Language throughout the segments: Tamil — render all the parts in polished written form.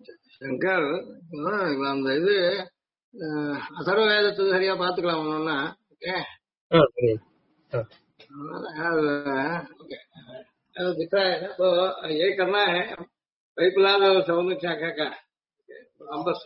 சங்கர் இப்ப அந்த இது அதர்வ வேதத்தை சரியா பாத்துக்கலாம் ஒண்ணுன்னா ஓகே சரி. ओके दिख रहा है ना तो ये करना है पाइपलाइन और समुद्र शाखा का नंबर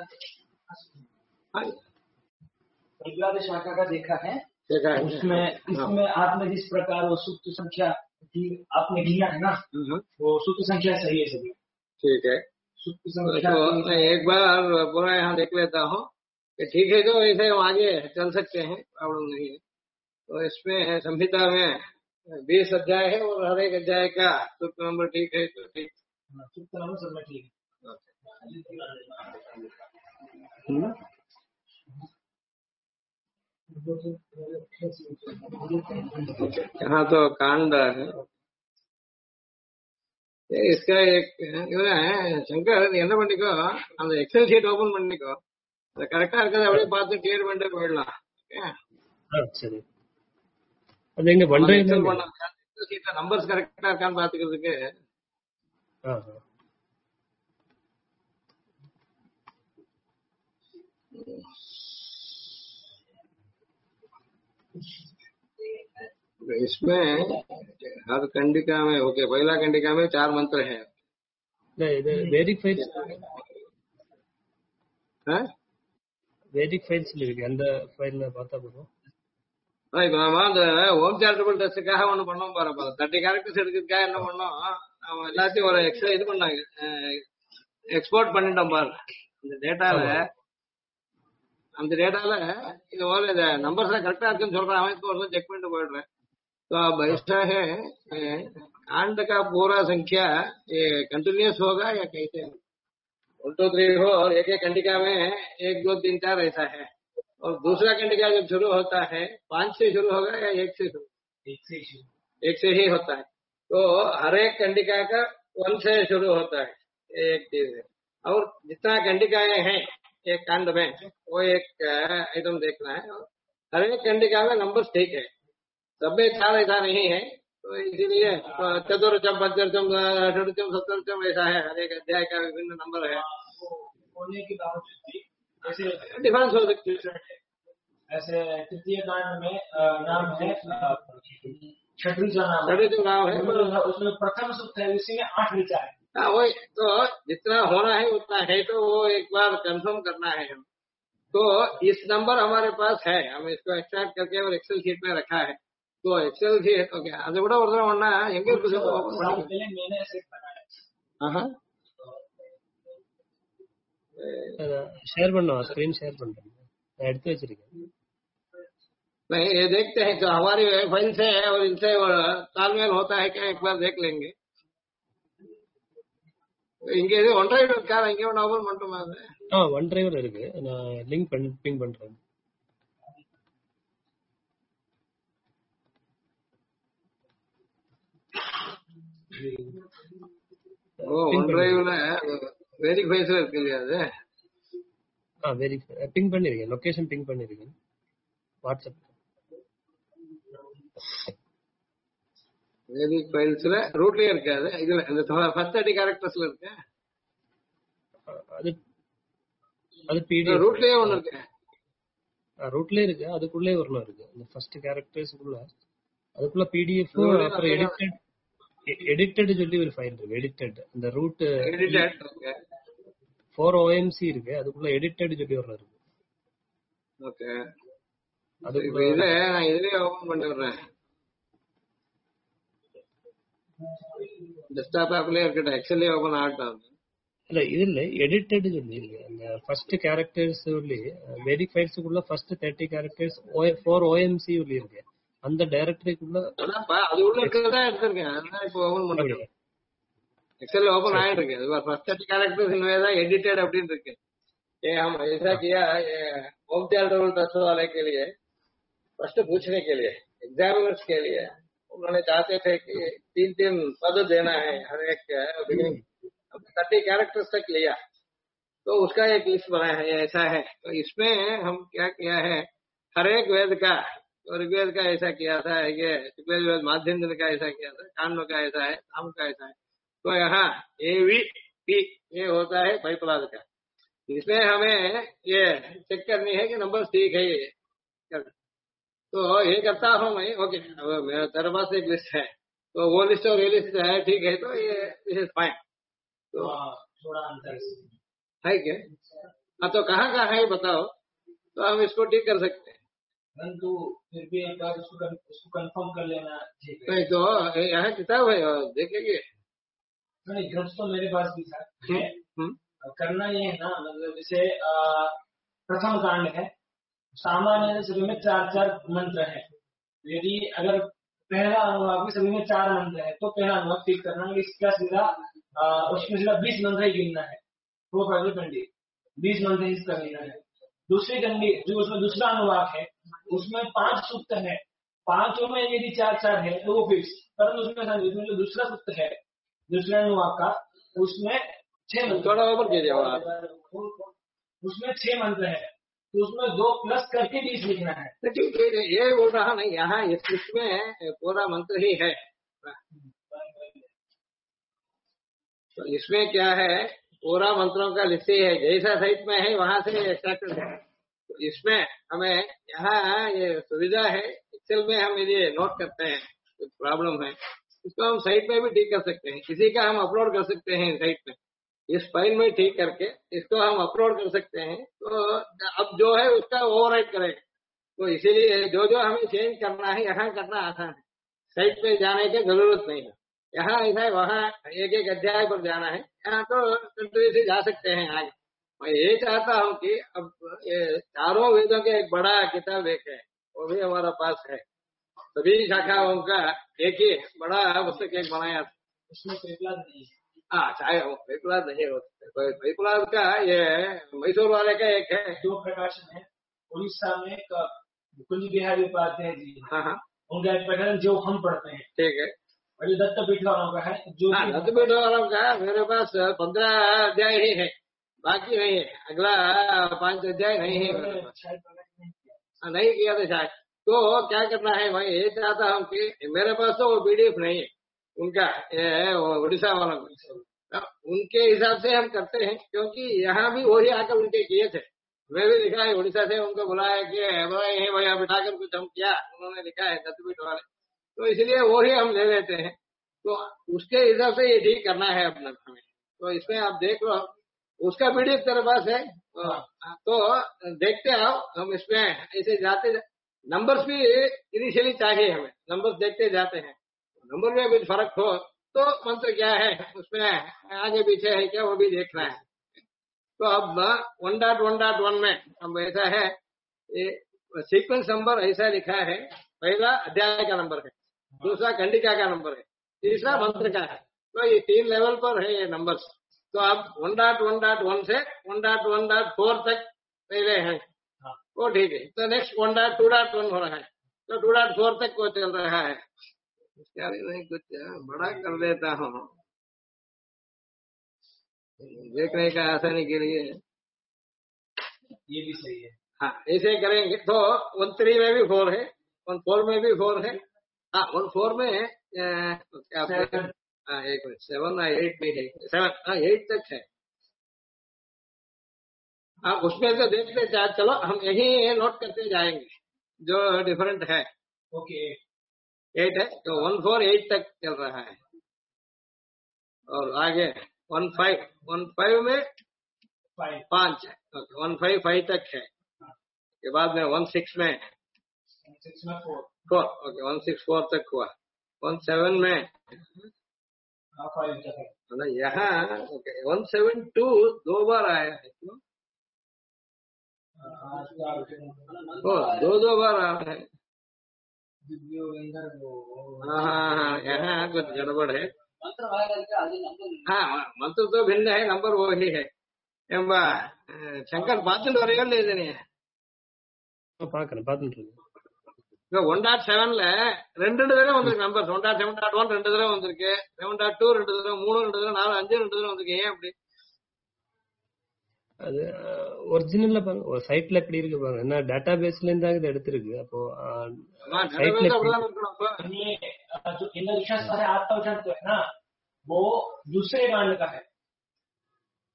परिवार शाखा का देखा है देखा है उसमें इसमें आपने जिस प्रकार वो सूत्र संख्या की आपने किया है ना वो सूत्र संख्या सही है सभी ठीक है सूत्र संख्या तो मैं एक बार पूरा यहाँ देख लेता हूँ कि ठीक है तो ऐसे हम आगे चल सकते हैं प्रॉब्लम नहीं है तो इसमें संहिता में 20 अध्याय है और हर एक अध्याय का सूत्र नंबर ठीक है तो ठीक सूत्र नंबर सब में ठीक यहाँ तो कांड है इसका एक சங்கர் நீ என்ன பண்ணிக்கோ அந்த எக்ஸல் ஷீட் ஓபன் பண்ணிக்கோ அது கரெக்டா இருக்கிறத அப்படியே பார்த்து கிளியர் பண்ணிட்டு போயிடலாம் சரி. அது எங்க பண்றீங்க? எக்ஸல் ஷீட்ல நம்பர்ஸ் கரெக்டா இருக்கான்னு பாத்துக்கிறதுக்கு इसमें हर कंडिका में ओके पहला कंडिका में 4 मंत्र है இது வேதிக் ஃபைல்ஸ் हाँ? வேதிக் ஃபைல்ஸ்ல இருக்கு. அந்த ஃபைல்ல பார்த்தா போதும். இப்ப நாம அந்த ஹோம் சேரிட்டபிள் ட்ரஸ்டுக்காக ஒண்ணு பண்ணோம் பாருப்பா 30 கேரக்டர்ஸ் எடுக்கிறதுக்காக என்ன பண்ணோம் நம்ம எல்லாத்தையும் ஒரு எக்ஸ்ட்ரா இது பண்ணாங்க எக்ஸ்போர்ட் பண்ணிட்டோம் பாரு அந்த டேட்டால இது போல இந்த நம்பர்ஸ் எல்லாம் கரெக்டா இருக்குன்னு சொல்றேன் அவன் ஒரு செக் பண்ணிட்டு போயிடுறேன் तो अब ऐसा है कांड का पूरा संख्या ये कंटिन्यूस होगा या कैसे 1 2 3 हो और एक एक कंडिका में 1 2 3 4 ऐसा है और दूसरा कंडिका जब शुरू होता है 5 से शुरू होगा या 1 से शुरू एक से ही होता है तो हर एक कंडिका का 1 से शुरू होता है एक चीज है और जितना कंडिकाएं हैं एक कांड में वो एक आइटम देखना है और हर एक कंडिका में नंबर ठीक है सब में 4 ऐसा नहीं है तो इसीलिए चतुर्चम पंचम षडचम सप्तम ऐसा है हर एक अध्याय का विभिन्न नंबर है होने के बावजूद भी ऐसे डिफरेंस हो सकती है ऐसे तृतीय कांड में नाम है छठवीं नाम जो नाम है उसमें प्रथम सूत्र है उसी में 8 विचार है हाँ वही तो जितना होना है उतना है तो वो एक बार कंफर्म करना है हम तो इस नंबर हमारे पास है हम इसको एक्सट्रैक्ट करके और एक्सेल शीट में रखा है तो एक्सेल शीट ओके அது கூட ஒரு தடவை ஒண்ணா எங்க இருக்கு ஓபன் பண்ணி पहले मैंने ऐसे बनाया ஷேர் பண்ணுவா ஸ்கிரீன் ஷேர் பண்றேன் நான் எடுத்து வச்சிருக்கேன் नहीं ये देखते हैं जो हमारी फाइल से है और इनसे तालमेल होता है क्या एक बार देख लेंगे இங்க இது ஒன் டிரைவ் இருக்கா இங்க ஒன்னு ஓபன் பண்ணட்டுமா ஒன் டிரைவர் இருக்கு நான் லிங்க் பிங் பண்றேன் ஒன் டிரைவ்ல வெரிஃபைஸ்ல இருக்கு இல்லையா அது வெரிஃபை பிங் பண்ணிருக்கேன் லொகேஷன் பிங் பண்ணிருக்கேன் வாட்ஸ்அப் வெரிக் ஃபைல்ஸ்ல ரூட்லயே இருக்காது இதுல இந்த ஃபர்ஸ்ட் 30 கேரக்டர்ஸ்ல இருக்கு அது அது பிடிஎஃப் ரூட்லயே ஒன்னு இருக்கு ரூட்லயே இருக்கு அதுக்குள்ளே வரணும் இருக்கு இந்த ஃபர்ஸ்ட் கேரக்டர்ஸ்க்குள்ள அதுக்குள்ள பிடிஎஃப் அப்புறம் எடிட்டட் சொல்லி ஒரு ஃபைல் இருக்கு எடிட்டட் இந்த ரூட் எடிட்டட் ஓகே 4 OMC இருக்கு அதுக்குள்ள எடிட்டட் சொல்லி வரணும் இருக்கு ஓகே அதுக்குள்ள இத நான் இதுலயே ஓபன் பண்ணிடுறேன் டெஸ்க்டாப் ஆப்லயே இருக்கட்டும் எக்ஸல்லே ஓபன் ஆகட்டும் இல்ல இதுல எடிட்டட் சொல்லி இருக்கு அந்த ஃபர்ஸ்ட் கேரக்டர்ஸ் சொல்லி வெரிக் ஃபைல்ஸ்க்குள்ள ஃபர்ஸ்ட் 30 கேரக்டர்ஸ் 4 OMC சொல்லி இருக்கு அந்த டைரக்டரிக்குள்ள அது உள்ள இருக்கிறதா எடுத்திருக்கேன் அதான் இப்போ ஓபன் பண்ணிருக்கேன் एक्सेल ओपन आया है वो फर्स्ट 30 कैरेक्टर्स इनमें था एडिटेड अपडेट रखे ये हम ऐसा किया ये होम टेबल टेस्ट वाले के लिए फर्स्ट पूछने के लिए एग्जामिनर्स के लिए उन्होंने चाहते थे कि 3 पद देना है हर एक बिगिनिंग 30 कैरेक्टर्स तक लिया तो उसका एक लिस्ट बनाया है ऐसा है तो इसमें हम क्या किया है हर एक वेद का ऋग्वेद का ऐसा किया था ये माध्यम का ऐसा किया था कांड का ऐसा है साम का ऐसा है तो यहाँ AV पी, ये होता है पाइपलाद का। इसमें हमें ये चेक करनी है कि नंबर ठीक है ये। तो ये करता हूँ मैं। ओके, अब मेरे तेरे पास एक लिस्ट है, तो वो लिस्ट और ये लिस्ट है ठीक है, तो ये दिस इज फाइन। तो थोड़ा अंतर है क्या? हाँ, तो कहाँ कहाँ है बताओ, तो हम इसको ठीक कर सकते हैं। परंतु फिर भी एक बार उसको कंफर्म कर लेना ठीक है। नहीं तो यहाँ किताब है, देखेंगे। नहीं, ग्रंथ तो मेरे पास भी था है। करना ये है ना, मतलब जैसे प्रथम कांड है, सामान्य सभी में 4-4 मंत्र है। यदि अगर पहला अनुवाद में सभी में 4 मंत्र है, तो पहला अनुवाद ठीक करना है। इसका सीधा उसमें सीधा 20 मंत्र ही गिनना है। वो पहले कंडी 20 मंत्र ही इसका गिनना है। दूसरी कंडी जो उसमें दूसरा अनुवाद है, उसमें 5 सूक्त है। 5 में यदि 4-4 है तो वो फिक्स, परंतु उसमें जो दूसरा सूक्त है दूसरे अनुवाद का, उसमें 6 मंत्र, थोड़ा ऊपर कीजिए आप। उसमें 6 मंत्र है, तो उसमें 2 प्लस करके 20 लिखना है। ठीक है, ये बोल रहा नहीं, यहाँ इस लिस्ट में पूरा मंत्र ही है। तो इसमें क्या है, पूरा मंत्रों का लिस्ट ही है, जैसा साइट में है वहां से एक्सट्रैक्टेड है। तो इसमें हमें यहाँ ये सुविधा है, एक्सेल में हम ये नोट करते हैं कुछ प्रॉब्लम है, इसको हम साइट में भी ठीक कर सकते हैं। किसी का हम अपलोड कर सकते हैं साइट में, इस फाइल में ठीक करके इसको हम अपलोड कर सकते हैं। तो अब जो है उसका ओवरराइट करेगा। तो इसीलिए जो जो हमें चेंज करना है यहाँ करना आसान है, साइट पे जाने की जरूरत नहीं है। यहाँ ऐसा है, वहाँ एक एक अध्याय पर जाना है, यहाँ तो कंट्री से जा सकते हैं आगे। मैं ये चाहता हूँ कि अब ये चारों वेदों के एक बड़ा किताब एक है, वो भी हमारा पास है। सभी शाखाओं का एक ही बड़ा पुस्तक एक बनाया था। उसमें पेपलाद नहीं है। हाँ, चाहे पैपलाद नहीं होता, पैपलाद का ये मैसूर वाले का एक है। 2 प्रकाशन है। उड़ीसा में कुंज बिहारी उपाध्याय जी, हाँ, उनका एक प्रकाशन जो हम पढ़ते हैं, ठीक है। और जो दत्तपीठ वालों का है, जो दत्तपीठ वालों का मेरे पास 15 अध्याय ही है, बाकी नहीं है। अगला 5 अध्याय नहीं है मेरे पास। नहीं किया था शायद। तो क्या करना है, मैं ये चाहता हूँ कि मेरे पास तो वो पीडीएफ नहीं है उनका, उड़ीसा वालों का। उनके हिसाब से हम करते हैं, क्योंकि यहाँ भी वही आकर उनके किए थे। मैं भी लिखा है उड़ीसा से, उनको बुलाया कि भैया बिठाकर कुछ हम किया, उन्होंने लिखा है दत्तपीठ वाले, तो इसलिए वो ही हम ले लेते हैं। तो उसके हिसाब से ये ठीक करना है अपना हमें। तो इसमें आप देख लो, उसका पीडीएफ तेरे पास है, तो देखते आओ। हम इसमें ऐसे जाते, नंबर्स भी इनिशियली चाहिए हमें, नंबर्स देखते जाते हैं। नंबर में कुछ फर्क हो तो मंत्र क्या है उसमें आगे पीछे है क्या, वो भी देखना है। तो अब 1.1.1 में अब ऐसा है, ये सीक्वेंस नंबर ऐसा लिखा है, पहला अध्याय का नंबर है, दूसरा खंडिका का नंबर है, तीसरा मंत्र का है। तो ये 3 लेवल पर है ये नंबर्स। तो अब 1.1.1 से 1.1.4 तक पहले हैं, वो ठीक है। तो नेक्स्ट 1.2.1 हो रहा है, तो 2.4 तक वो चल रहा है। इसका भी मैं कुछ बड़ा कर देता हूँ देखने का आसानी के लिए। ये भी सही है। हाँ, ऐसे करेंगे तो 1.3 में भी 4 है, 1.4 में भी 4 है। हाँ, 1.4 में क्या एक मिनट, 7 या 8 भी है, 7 8 तक है। हाँ, उसमें से देखते चलो, हम यही नोट करते जाएंगे जो डिफरेंट है। ओके, 8 है, तो 1.4.8 तक चल रहा है। और आगे 1.5 में 5 है, 1.5 तक है। के बाद में 1.6 में 4, ओके 1.6.4 तक हुआ। 1.7 में यहाँ ओके 1.7.2 2 बार आया है, दो बार आ रहा है। हाँ, यहाँ कुछ गड़बड़ है। हाँ, मंत्र तो भिन्न है, नंबर वो ही है। ಶಂಕರ್ ಪಾತ್ರ ವರೆಗಲ್ಲ ಇದ್ದೀನಿ. பாக்குறேன் பாத்துட்டு 1.7ல 2 தடவை வந்திருக்கு நம்பர். 1.7.1 2 தடவை வந்திருக்கு, 7.2 2 தடவை, 3 2 தடவை, 4 5 2 தடவை வந்திருக்கு. ஏன் அப்படி? அது ஒரிஜினல்ல பாருங்க, ஒரு சைட்ல எப்படி இருக்கு பாருங்க, என்ன டேட்டா பேஸ்ல இருந்தா இது எடுத்திருக்கு. அப்போ சைட்ல அப்படிதான் இருக்கணும். जो इंद्रशास्त्र है आपका वचन तो है ना, वो दूसरे कांड का है,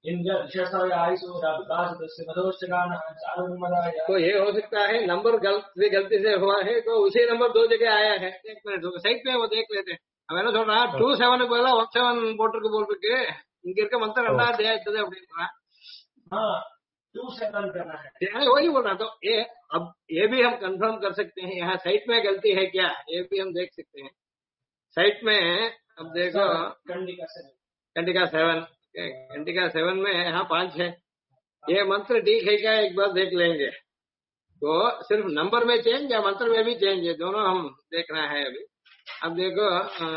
इंद्र विशेषाय आयुषो विकास दस्य मधोष्टगान चारुमदाय। तो ये हो सकता है नंबर गलती से हुआ है, तो उसी नंबर दो जगह आया है। एक मिनट साइड पे वो देख लेते हैं। அவன் என்ன சொல்றான், 27 பதிலா 17 போட்டிருக்கு போல் இருக்கு, இங்க இருக்க மந்திரம் 2வது அத்தியாயத்துது அப்படின்றான்। हाँ 27 करना है। वही बोल रहा। तो अब ये भी हम कंफर्म कर सकते हैं, यहाँ साइट में गलती है क्या, ये भी हम देख सकते हैं। साइट में अब देखो कंडिका 7, कंडिका 7 में यहाँ 5 है। ये मंत्र ठीक है क्या, एक बार देख लेंगे। तो सिर्फ नंबर में चेंज या मंत्र में भी चेंज है, दोनों हम देखना है अभी। अब देखो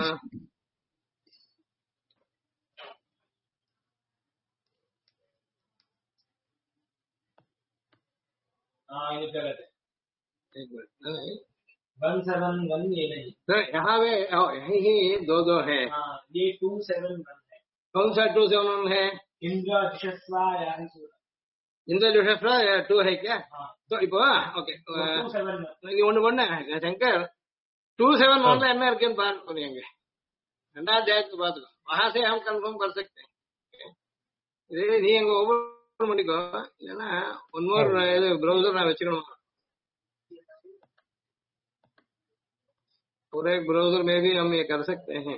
ये गलत है। एक मिनट, 171 ये नहीं। तो यहाँ में यही ही दो है। हाँ ये 271 है। कौन सा 271 है? इंद्र विशेषवा आयुषो। इंद्र विशेषवा 2 है क्या? हाँ तो இப்போ ஓகே 271 இது ஒண்ணு शंकर 271 என்ன இருக்குன்னு பாருங்க புரியுங்க। 2வது அத்தியாயத்தை பாத்துக்கோ, वहां से हम कंफर्म कर सकते हैं। இது நீ அங்க ஓபன் பண்ணிக்கோ, இல்லனா ஒன் மோர் இது ब्राउजर நான் வெச்சுக்கணும்। पूरे ब्राउजर में भी हम ये कर सकते हैं।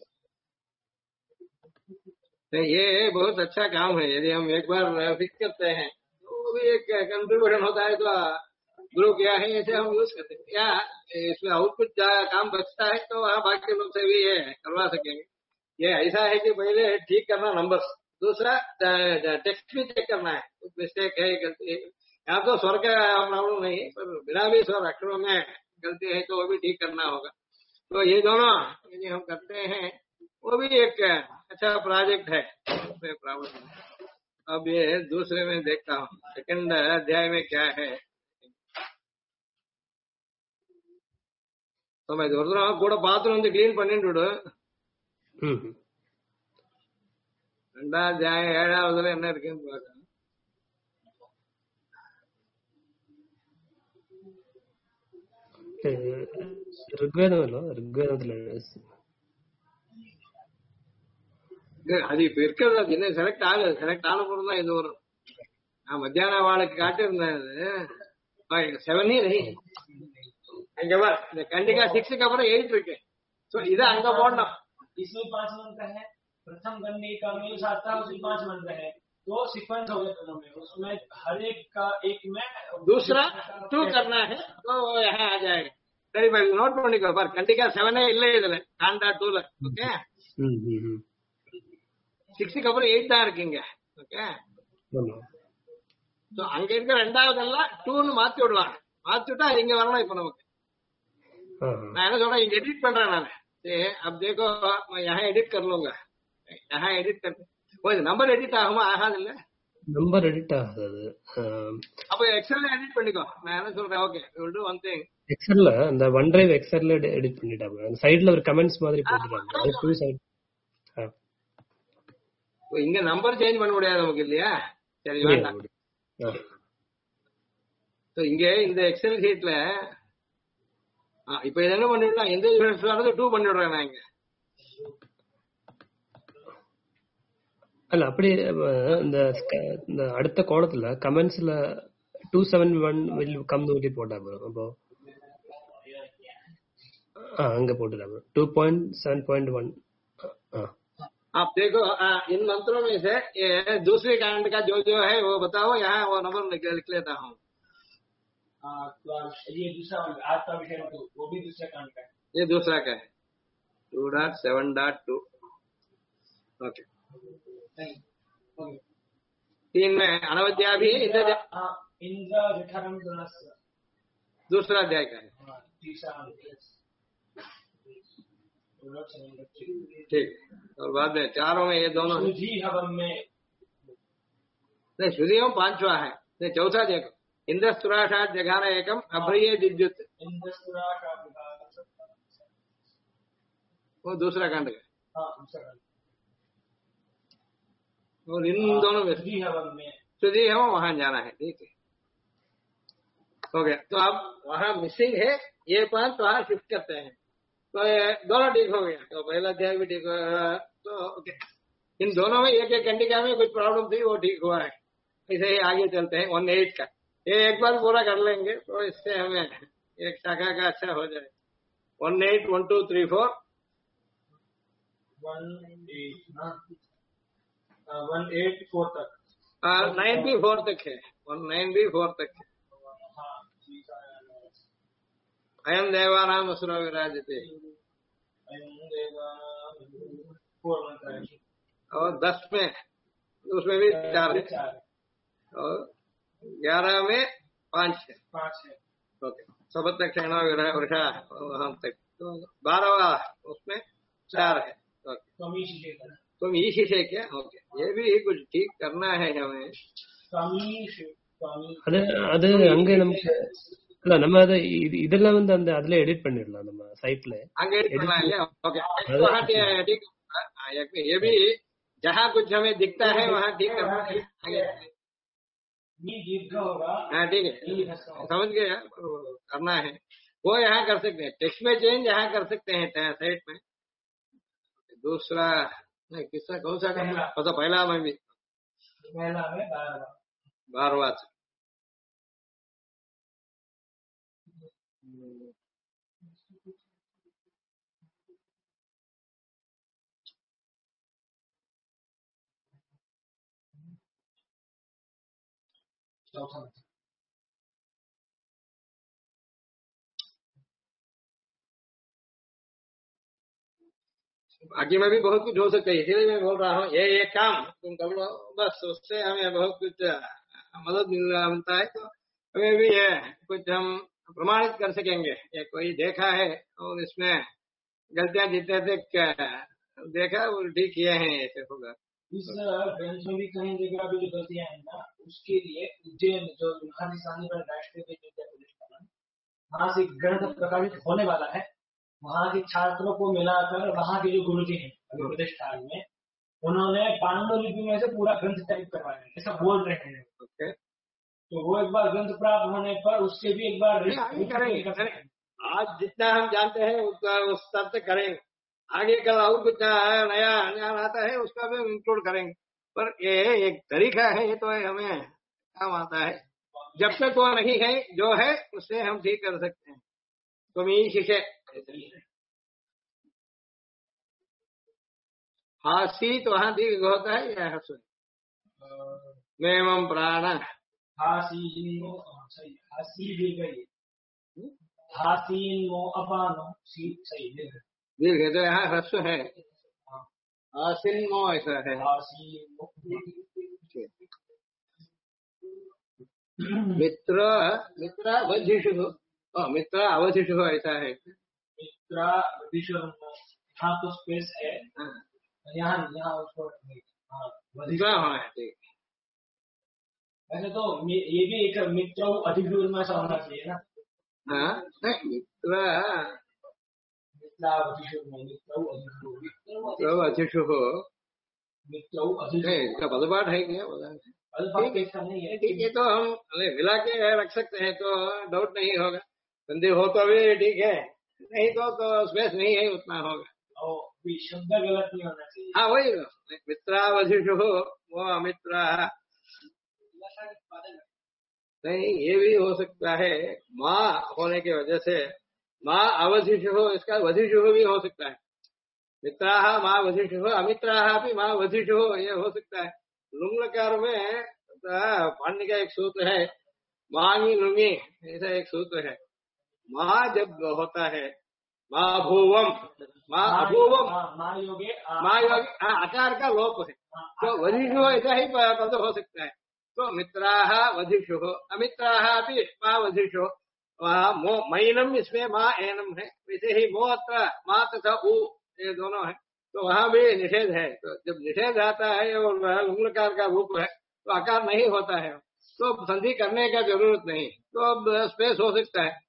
ये बहुत अच्छा काम है, यदि हम एक बार फिक्स करते हैं तो भी एक कंट्रीब्यूशन होता है। तो ग्रो किया है ऐसे हम यूज करते हैं, या इसमें आउटपुट काम बचता है तो वहाँ बाकी लोग से भी ये करवा सकेंगे। ये ऐसा है कि पहले ठीक करना नंबर्स, दूसरा टेक्स्ट भी चेक करना है, कुछ मिस्टेक है गलती है। यहाँ तो स्वर का प्रॉब्लम नहीं, पर बिना भी स्वर अक्षरों में गलती है तो वो भी ठीक करना होगा। तो ये दोनों यदि हम करते हैं वो भी एक अच्छा प्रोजेक्ट है, उसमें प्रॉब्लम नहीं। अब ये दूसरे में देखता हूँ, सेकंड अध्याय में क्या है। तो मैं ஒரு தடவை கூட பாத்ரூம் வந்து கிளீன் பண்ணிட்டு விடு। 2வது அத்தியாயம் 7வதுல என்ன இருக்குன்னு பாக்க। ಋಗ್ವೇದದಲ್ಲಿ அது இப்ப இருக்கிறது, அது என்ன செலக்ட் ஆகுது, செலக்ட் ஆன பொருள் தான் இது வரும்। நான் மத்தியான வாழைக்கு காட்டியிருந்தேன், 7 ही नहीं அங்க வா, இந்த கண்டிகா 6க்கு அப்புறம் 8 இருக்கு। சோ இத அங்க போடணும்। इसमें 5 मंत्र है, प्रथम कंडिका में 7 था, उसमें 5 मंत्र है, तो सीक्वेंस हो गया दोनों में। उसमें हर एक का एक में दूसरा 2 करना है तो यहाँ आ जाएगा। சரி भाई நோட் பண்ணிக்கோ பார், கண்டிகா 7 இல்ல இதுல, காண்டா 2ல। ஓகே 6க்கு அப்புறம் 8 தான் இருக்கீங்க। ஓகே तो அங்க இருக்க 2வதெல்லாம் 2ன்னு மாத்தி விடலாம், மாத்தி விட்டா இங்க வரணும்। இப்ப நமக்கு मैं ना थोड़ा एडिट कर रहा ना, अब देखो मैं यहाँ एडिट कर लूंगा, यहाँ एडिट कर वो नंबर एडिट ஆகுமா ஆகாதுல்ல? நம்பர் எடிட் ஆகாது। அப்ப எக்ஸல்ல எடிட் பண்ணிக்கோ। நான் என்ன சொல்றேன், okay we will do one thing, எக்ஸல்ல அந்த OneDrive எக்ஸல்ல எடிட் பண்ணிட்டாங்க, அந்த சைடுல ஒரு கமெண்ட்ஸ் மாதிரி போட்டுறாங்க, அது டூ சைடு। இங்க நம்பர் சேஞ்ச் பண்ண முடியாது நமக்கு இல்லையா? சரி வேண்டாம்। तो இங்க இந்த எக்ஸல் ஷீட்ல இப்ப இது என்ன பண்ணிடலாம், எந்த யூனிட்ஸ்ல 2 பண்ணிடுறேன் நான் இங்க। அல்ல அப்படி இந்த அடுத்த கோணத்துல கமெண்ட்ஸ்ல 271 will come சொல்லி போட்டாங்க। அப்போ அங்க போட்டுட்டாங்க 2.7.1। आप देखो इन मंत्रों में से ये दूसरे कांड का जो जो है वो बताओ, यहाँ वो नंबर लिख लेता हूँ। ये दूसरा आज का विषय तो वो भी दूसरा कांड का है, ये दूसरा का है 2.7.2। ओके 3 में अनवद्या भी इंद्र विठरम दूसरा अध्याय का है। ठीक, और बाद में 4 में ये दोनों में नहीं, शुद्धि में 5वां है। नहीं 4था देखो, इंद्रस्तुराषाद जघान एकम अभ्रिये विद्युत, वो दूसरा कांड है। और इन दोनों में शुद्धि है वहां जाना है। ठीक है, हो गया। तो अब वहां मिसिंग है, ये 5 वहां शिफ्ट करते हैं, तो ये दोनों ठीक हो गया। तो पहला अध्याय भी ठीक हो, तो ओके इन दोनों में एक एक कंडिका में कुछ प्रॉब्लम थी, वो ठीक हुआ है। इसे ही आगे चलते हैं 1/8 का, ये एक बार पूरा कर लेंगे तो इससे हमें एक शाखा का अच्छा हो जाए। 1/8 1 2 3 4 1/8 4 तक 9 भी 4 तक है, 9 भी 4 तक है। हाँ ठीक है। अयम देवानाम असुरो विराजते, और 10 में उसमें भी 4 है, और 11 में 5 है। 5 है। ओके, सबत क्षण वृषा वहां तक, तो 12वां उसमें 4 है। ओके, तुम ईशी से क्या? ओके, ये भी कुछ ठीक करना है हमें। அது அங்க நமக்கு இல்ல, நம்ம அதை இதெல்லாம் வந்து அந்த அதுல எடிட் பண்ணிடலாம் நம்ம சைட்ல आगे एडिट करना है क्या? ओके, वहाँ ठीक, ये भी जहाँ कुछ हमें दिखता है वहाँ ठीक करना है। हाँ ठीक है, समझ गए यार, करना है वो यहाँ कर सकते हैं, टेक्स्ट में चेंज यहाँ कर सकते हैं साइट में। दूसरा नहीं, किसका कौन सा करना? तो पहला में भी 12वां था। बाकी में भी बहुत कुछ हो सकता है, इसीलिए मैं बोल रहा हूँ ये काम तुम कर लो बस, उससे हमें बहुत कुछ मदद मिलता है। तो हमें भी ये कुछ हम प्रमाणित कर सकेंगे, ये कोई देखा है और इसमें गलतियां जितने तक देखा वो ठीक किए हैं, ऐसे होगा। इस ग्रंथ में भी कहीं जगह भी जो गलतियां हैं ना, उसके लिए उज्जैन जो महादिशानी पर राष्ट्रीय प्रतिष्ठान, वहां से ग्रंथ प्रकाशित होने वाला है, वहां के छात्रों को मिलाकर वहां के जो गुरुजी हैं अभी प्रतिष्ठान में, उन्होंने पांडुलिपि में से पूरा ग्रंथ टाइप करवाया है, ऐसा बोल रहे हैं। ओके, तो वो एक बार ग्रंथ प्राप्त होने पर उसके भी एक बार करेंगे। आज जितना हम जानते हैं उसका उस स्तर तक करेंगे, आगे कल और कुछ नया ज्ञान आता है उसका भी इंक्लूड करेंगे। पर ये एक तरीका है, ये तो हमें काम आता है। जब तक वो नहीं है, जो है उससे हम ठीक कर सकते हैं। तो मीशिषे हासी तो वहां दीर्घ होता है या हसु मेमम प्राण हासी भी गई, हासीन मो अपानो सी सही दीर्घ, तो यहाँ ह्रस्व है, आसिन मो ऐसा है। मित्र मित्र अवधिषु, मित्र अवधिषु ऐसा है। मित्रा अवधिषु हाँ तो स्पेस है, यहाँ यहाँ उसको मित्र होना है, ठीक। वैसे तो ये भी एक मित्र अधिगुण में ऐसा होना चाहिए ना। हाँ नहीं, मित्र अतिशु हो, इसका पदपाठ है क्या? ठीक है, तो हम मिला के रख सकते हैं तो डाउट नहीं होगा। संधि हो तो भी ठीक है, नहीं तो स्पेस नहीं है उतना होगा। शब्द गलत नहीं होना चाहिए। हाँ वही मित्रावधिषु हो, वो अमित्र नहीं, ये भी हो सकता है माँ होने की वजह से माँ अवधिषु हो, इसका वधिषु भी हो सकता है। मित्राः माँ वधिषु हो, अमित्राः भी माँ वधिषु हो, ये हो सकता है। लुंगलकार में पाणिनि का एक सूत्र है, मांगी लुंगी, ऐसा एक सूत्र है। माँ जब होता है माँ भूवम, माँ अभूवम, माँ योगी आकार का लोप है, तो वधिषु ऐसा ही पद हो सकता है। तो मित्राः वधिषु हो, अमित्राः भी माँ वधिषु, वहाँ मैनम इसमें माँ एनम है, वैसे ही मो अत्र माँ तथा उ ये दोनों है, तो वहाँ भी निषेध है। तो जब निषेध आता है और लुंगलकार का रूप है तो आकार नहीं होता है, तो संधि करने का जरूरत नहीं, तो अब स्पेस हो सकता है।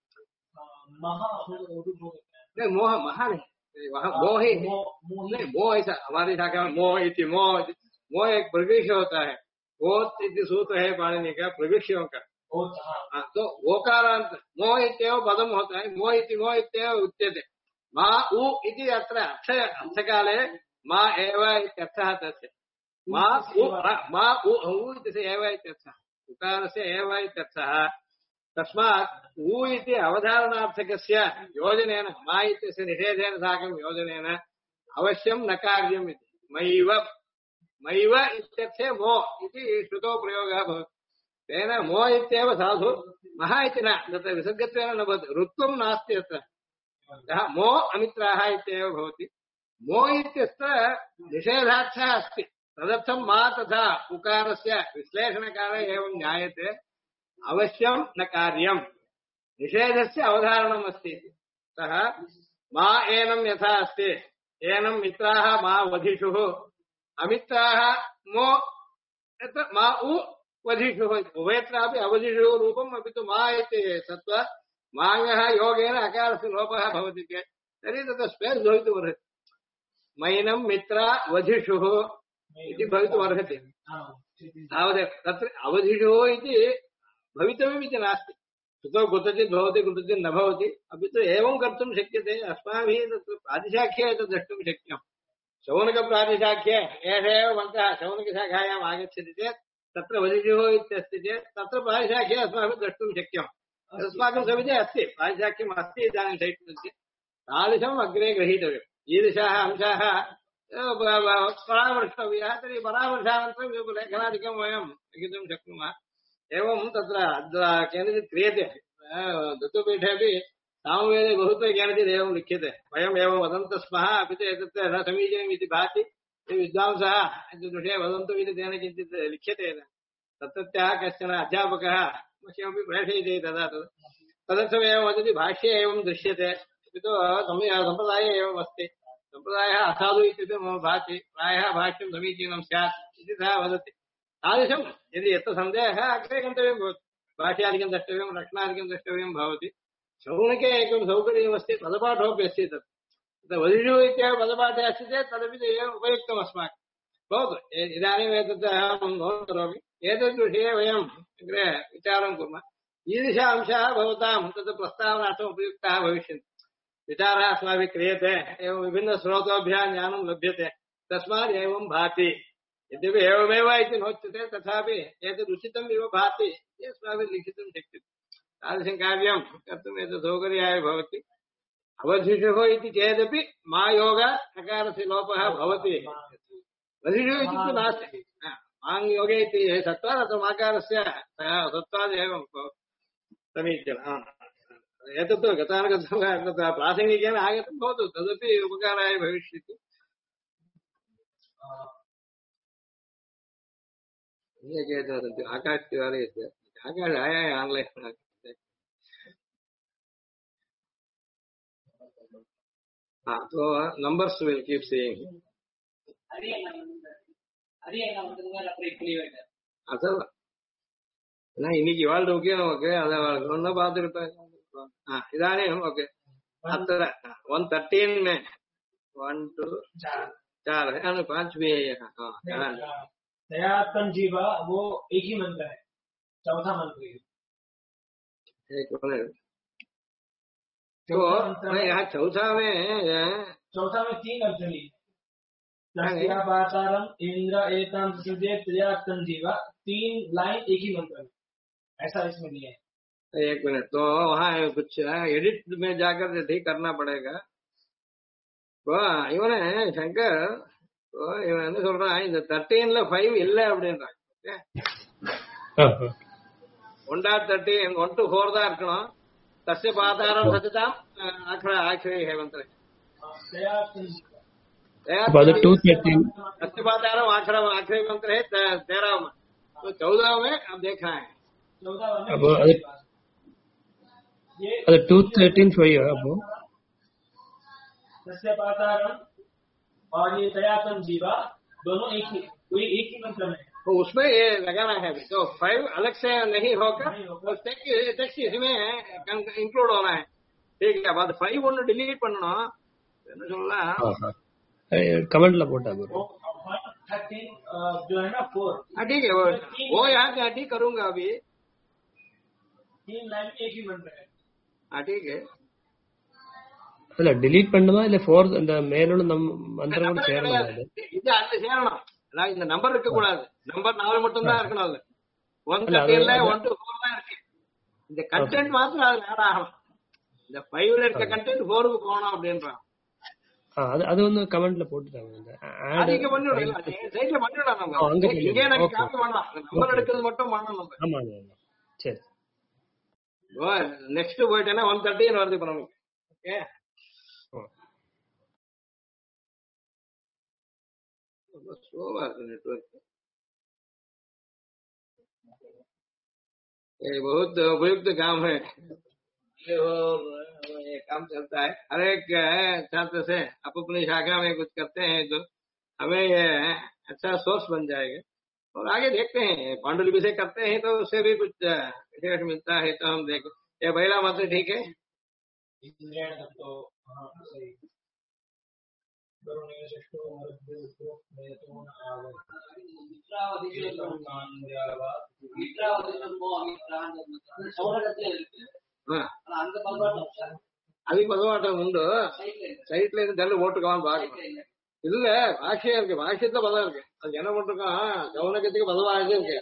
नहीं मोह महा नहीं, वहाँ मोह ही नहीं, मोह ऐसा हमारी शाखा में मोह इति मोह एक प्रवृक्ष होता है, वो सूत्र है पाणिनि का प्रवृक्षों का। तो ओकारांत मोह इत्येव पदम होता है, मोह इत्येव उच्यते। माँ उ इति अत्र अर्थ काले माँ एव इत्यर्थः तस्य, मा उ मा उ इत्यस्य एव इत्यर्थः उकारस्य एव इत्यर्थः तस्मात् उ इति अवधारणार्थकस्य योजनेन मा इत्यस्य निषेधेन साकं योजनेन अवश्यं न कार्यम् इति मैव मैव इत्यर्थे मो इति श्रुतौ प्रयोगः भवति तेन मो इत्येव साधु महा इति न तत्र विसर्गत्वेन न भवति ऋत्वं नास्ति अत्र अतः मो अमित्राः इत्येव भवति मो इत्यस्य निषेधार्थः अस्ति तदर्थं मा तथा उकारस्य विश्लेषणकाले एवं ज्ञायते अवश्यं न कार्यं निषेधस्य अवधारणम् अस्ति अतः मा एनं यथा अस्ति एनं मित्राः मा वधिषुः अमित्राः मो मा उ वधिषुः उभयत्रापि अवधिषुः रूपम् अपि तु मा इति सत्त्वा माङ्गः योगेन अकारस्य लोपः भवति चेत् तर्हि तत्र स्पेस् भवितुमर्हति मैनं मित्रा वधिषुः इति भवितुमर्हति तावदेव तत्र अवधिषुः इति भवितव्यमिति नास्ति कुतो कुत्रचित् भवति कुत्रचित् न भवति अपि तु एवं कर्तुं शक्यते अस्माभिः तत्र प्रातिशाख्ये एतत् द्रष्टुं शक्यम् शौनकप्रातिशाख्ये एष एव मन्त्रः शौनकशाखायाम् आगच्छति चेत् तत्र वधिषुः इत्यस्ति चेत् तत्र प्रातिशाख्ये अस्माभिः द्रष्टुं शक्यम् अस्माकं सविधे अस्ति प्रातिशाख्यम् अस्ति इदानीं शैक्षणस्य तादृशम् अग्रे ग्रहीतव्यम् ईदृशाः अंशाः परामर्ष्टव्याः तर्हि परामर्शानन्तरं लेखनादिकं वयं लिखितुं शक्नुमः एवं तत्र केनचित् क्रियते दत्तपीठेपि सामवेदे बहुत्र केनचित् एवं लिख्यते वयम् एवं वदन्तः स्मः अपि च एतत् न समीचीनम् इति भाति विद्वांसः एतद् विषये वदन्तु इति तेन किञ्चित् लिख्यते तत्रत्यः कश्चन अध्यापकः किमपि प्रेषयति तदा तदर्थमेव वदति भाष्ये एवं दृश्यते अपि तु सम्प्रदाये एवम् अस्ति सम्प्रदायः असाधु इत्युक्ते मम भाति प्रायः भाष्यं समीचीनं स्यात् इति सः वदति तादृशं यदि यत्र सन्देहः अग्रे गन्तव्यं भवति भाष्यादिकं द्रष्टव्यं रक्षणादिकं द्रष्टव्यं भवति शौनके एकं सौकर्यमस्ति पदपाठोऽपि अस्ति तत् वधिषुः इत्येव पदपाठे अस्ति चेत् तदपि एवम् उपयुक्तम् अस्माकं भवतु इदानीम् एतत् अहं नोट् करोमि एतद्विषये वयम् अग्रे विचारं कुर्मः ईदृश अंशाः भवतां तत् प्रस्तावनार्थम् उपयुक्ताः भविष्यन्ति विचारः अस्माभिः क्रियते एवं विभिन्नस्रोतोभ्यः ज्ञानं लभ्यते तस्मात् एवं भाति यद्यपि एवमेव इति नोच्यते तथापि एतद् उचितम् इव भाति अस्माभिः लिखितुं शक्यते तादृशं कार्यं कर्तुम् एतत् सौकर्याय भवति अवधिषुः इति चेदपि मा योग अकारस्य लोपः भवति वधिषुः इति नास्ति माङ् योगे इति सत्त्वा तत्र माकारस्य सत्त्वात् एवं समीचीनम् एतत् गतानुगतं प्रासङ्गिकेन आगतं भवतु तदपि उपकाराय भविष्यति केचन सन्ति आकाशतिवारी आकाश आया आन्लैन् तो numbers will keep saying அதல்ல நான் இன்னைக்கு வாழ் ஓகே நமக்கு அதை ஒன்ன பார்த்துக்கிட்டேன் இதானே ஓகே अत्र 113 में 1 2 4 है 5 भी है यहाँ दयात्म जीवा वो एक ही मंत्र है चौथा मंत्र एक मिनट तो यहाँ चौथा में 3 अर्थ लिए पाचारम इंद्र एतम सुदे दयात्म जीवा 3 लाइन एक ही मंत्र में ऐसा इसमें दिया है एक मिनट तो वहाँ कुछ एडिट में जाकर ठीक करना पड़ेगा तो इवन शंकर இவன் என்ன சொல்றான் இந்த 13ல 5 இல்ல அப்படின்றான் 1.13 1 to 4 தான் இருக்கணும் तस्य पातारं सचताम् आक्षरे हेमन्त्रे तस्य पातारं आक्षरे मंत्र है 13 में तो 14 में अब देखा है 213 5 अब तस्य पातारं और ये दयात्म जीवा दोनों एक ही मंत्र में तो उसमें ये लगाना है तो 5 अलग से नहीं होगा टेक्स्ट इसमें इंक्लूड होना है ठीक है बाद 5 ஒன்னு delete பண்ணனும் என்ன சொல்லலாம் कमेंटல போட்டா bro 13 जो है ना 4 ठीक है वो यहाँ से ठीक करूंगा अभी 3 लाइन एक ही मंत्र है ठीक है இல்ல delete பண்ணுமா இல்ல 4 அந்த மேலோட மந்திரம் கூட சேரணும் இது அந்த சேரணும் அதாவது இந்த நம்பர் இருக்க கூடாது, நம்பர் 4 மட்டும் தான் இருக்கணும். அது 1 இல்ல அது 13ல 1 to 4 தான் இருக்கு. இந்த கண்டென்ட் மாத்திரம் அதுல ஆட் ஆகணும். இந்த 5ல இருக்க கண்டென்ட் 4க்கு போகணும் அப்படின்றான். அது அது வந்து கமெண்ட்ல போட்டுட்டாங்க. இந்த அது ஆட் இங்க பண்ணிவிடலாம், அது சைட்ல பண்ணிவிடலாம். நம்ம அங்க இங்கே எனக்கு ஓகே காப்பி பண்ணலாம், நம்பர் எடுக்கிறது மட்டும் பண்ணணும் நம்ம. ஆமா ஆமா ஆமா. சரி நெக்ஸ்ட் போயிட்டேன்னா 130 வருது இப்ப நமக்கு. ஓகே, ரொம்ப ஸ்லோவா இருக்கு नेटवर्क. ये बहुत उपयुक्त काम है और ये काम चलता है हर एक छात्र से आप अपनी शाखा में कुछ करते हैं तो हमें ये अच्छा सोर्स बन जाएगा। और आगे देखते हैं, पांडुलिपि से करते हैं तो उससे भी कुछ विशेष मिलता है तो हम देखें। ये पहला मत ठीक है। तो हाँ सही। அது பதவாட்டம் உண்டு, சைட்ல இருந்து தள்ளி ஓட்டுக்கலாம் பாக்கணும். இல்ல பாஷ்யம் இருக்கு, பாஷ்யத்துல பதம் இருக்கு, அது என்ன போட்டிருக்கோம் கவனக்கத்துக்கு பதவாக இருக்கு.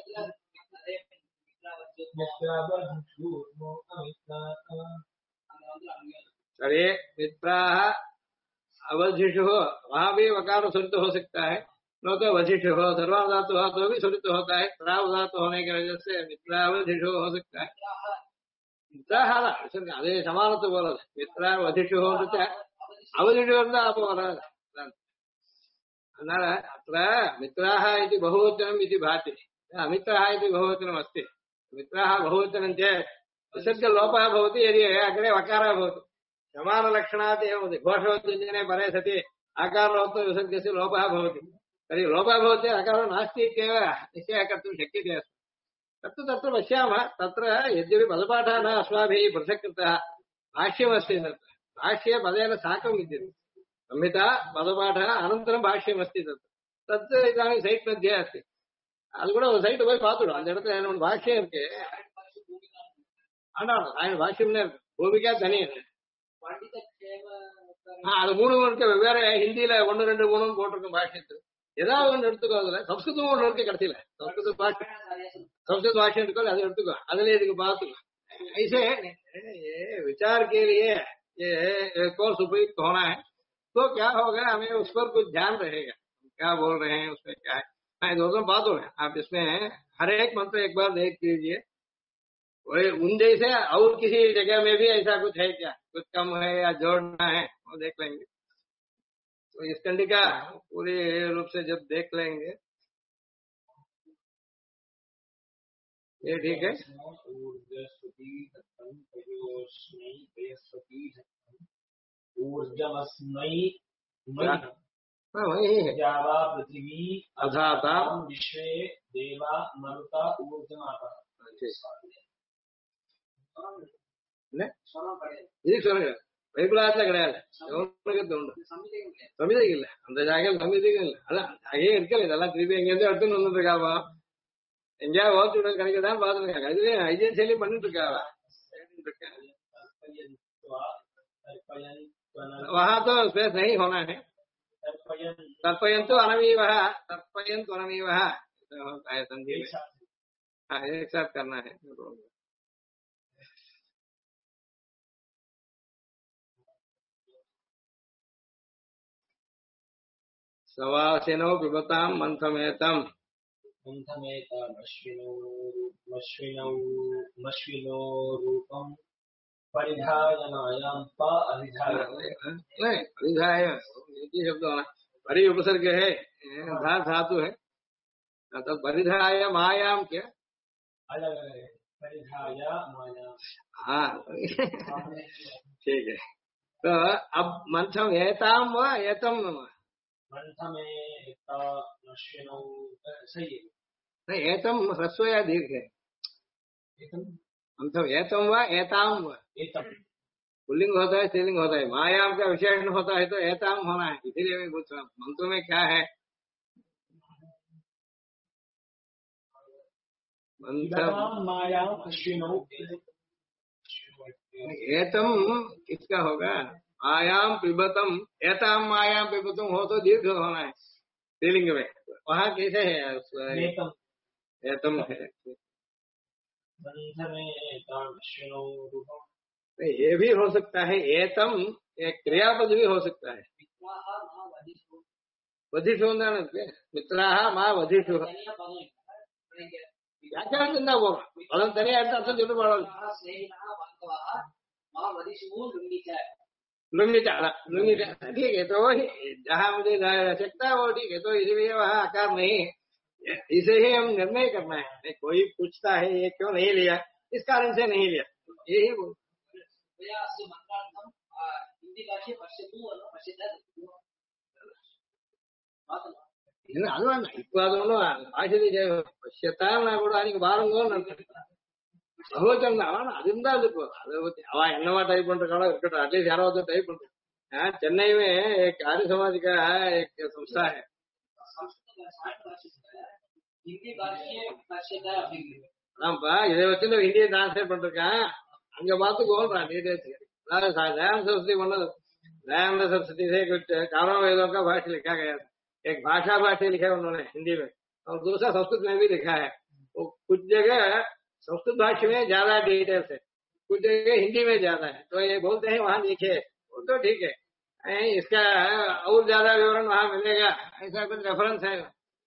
सरे मित्राः अवधिषु वहाँ भी वकार स्वरित हो सकता है, न तो वधिषु हो सर्वाधातु हो तो भी स्वरित होता है। प्रावधातु होने की वजह से मित्रावधिषु हो सकता है। मित्राः अदे समानत्व बोल मित्रावधिषु हो अवधिषु आप அதனால अत्र मित्राः इति बहुवचनम् इति भाति, अमित्राः इति बहुवचनम् अस्ति। मित्राः बहुवचनं चेत् विसर्गलोपः भवति यदि अग्रे वकारः भवति। समानलक्षणात् एव भवति, घोषवद्व्यञ्जने परे सति आकारोक्तो विसर्गस्य लोपः भवति। तर्हि लोपः भवति अकारो नास्ति इत्येव निश्चयः कर्तुं शक्यते। तत्तु तत्र पश्यामः, तत्र यद्यपि पदपाठः न अस्माभिः पृथक् कृतः, भाष्यमस्ति तत्र, भाष्ये पदेन साकं विद्यते। संहिता पदपाठः अनन्तरं भाष्यमस्ति तत्र, तत् इदानीं सैट् मध्ये अस्ति। அது கூட ஒரு சைட்டு போய் பார்த்துடும், அந்த இடத்துல என்ன பாஷ்யம் இருக்கு. ஆனா பாஷ்யம்னே இருக்கு, பூமிக்கா தனி இருக்கு. அது 3 இருக்கு, வெவ்வேறு ஹிந்தியில 1 2 3 போட்டிருக்கும் பாஷ்யத்தில். ஏதாவது ஒன்று எடுத்துக்கோ, அதுல சம்ஸ்கிருதம் ஒன்று இருக்கு கடைசியில, சம்ஸ்கிருத பாஷ்யம் இருக்கோ அது எடுத்துக்கோ, அதுல இதுக்கு பார்த்துக்கோ। ऐसे विचार के लिए ये कोर्स उपयुक्त होना है तो क्या होगा, हमें उस पर कुछ ध्यान रहेगा, क्या बोल रहे हैं उसमें क्या है। मैं दोनों बात हो आप इसमें हर एक मंत्र एक बार देख लीजिए, उन जैसे और किसी जगह में भी ऐसा कुछ है क्या, कुछ कम है या जोड़ना है, वो देख लेंगे। तो इस कंडिका पूरी रूप से जब देख लेंगे, ये ठीक है। हाँ वही है, जावा पृथ्वी अधाता विश्वे देवा मरुता ऊर्जमाता। இது சொல்லுங்க, பைபிளாத்துல கிடையாது, கவனத்துக்கு உண்டு, சமிதைக்கு இல்ல, அந்த ஜாகம் சமிதைக்கும் இல்ல, அதான் அங்கே இருக்கல, இதெல்லாம் திருப்பி எங்கேருந்து எடுத்துன்னு வந்துட்டு இருக்காவா, எங்கேயாவது ஓட்டு கிடைக்கதான் பாத்துருக்காங்க, அதுலயும் ஐஜிஎன் செயலி பண்ணிட்டு இருக்காவா। वहां तो स्पेस नहीं होना है, तर्पयन्तु अनमीवः, तर्पयन्तु अनमीवः होता है संधि में, हाँ एक साथ करना है। सवासिनो पिबतां मंथमेतम् मश्विनो रूपम परिधायनायां पा अधिधाय नहीं, परिधाय एक ही शब्द होना, परि उपसर्ग है, धा धातु है, तो परिधाय मायाम क्या अलग है, परिधाय मायां। हाँ ठीक है। तो अब मंथम एताम व एतम मंथमेता मश्विनो सही है, नहीं एतम ह्रस्व या दीर्घ है, मंथम एतम व एताम व एतम पुल्लिंग होता है स्त्रीलिंग होता है, मायाम का विशेषण होता है तो एताम होना है, इसीलिए मैं पूछ रहा हूँ मंत्रों में क्या है। मंथम मायां अश्विनो एतम किसका होगा, मायाम पिबतम, एताम मायाम पिबतम हो तो दीर्घ होना है, स्त्रीलिंग में वहाँ कैसे है नेतम एतम है। बंधने ताश्विनो रूपम। नहीं, ये भी हो सकता है, एतम एक क्रियापद भी हो सकता है। वधिषु मित्राः मा वधिषु व्याख्यान बोल पदम तनिया अर्थम चलू पड़ल लुंगी ठीक है। तो वही जहाँ मुझे आवश्यकता है वो ठीक है, तो इसलिए वहाँ आकार नहीं है। इसे ही हम निर्णय करना है। नहीं, कोई पूछता है ये क्यों नहीं लिया, इस कारण से नहीं लिया, यही बोल। ಅದನ್ನ ಇಪ್ಪ ಅದನ್ನು ಭಾಷೆಗೆ ಪಶ್ಯತಾ ಕೂಡ ಬಾರಂಗೋ சகோதரன் அவன் அதுதான் அது அதை பத்தி அவன் என்னவா டைப் பண்றானோ இருக்கட்டும், அட்லீஸ்ட் யாரோ ஒருத்தர் டைप பண்றான்। चेन्नई में एक आर्य समाज का एक संस्था है। ஆமாப்பா, இதை வச்சு ஹிந்தியை டிரான்ஸ்லேட் பண்றான், அங்க பார்த்து கோல்றான் டீடைल्स। दयानंद सरस्वती பண்ணது, दयानंद सरस्वती से कुछ चारों वेदों का भाष्य लिखा गया। एक भाषा भाष्य लिखा है उन्होंने हिंदी में, और दूसरा संस्कृत में भी लिखा है। वो कुछ जगह संस्कृत भाषा में ज्यादा डिटेल्स है, कुछ जगह हिंदी में ज्यादा है। तो ये बोलते हैं वहाँ लिखे, वो तो ठीक है, इसका और ज्यादा विवरण वहाँ मिलेगा, ऐसा कुछ रेफरेंस है।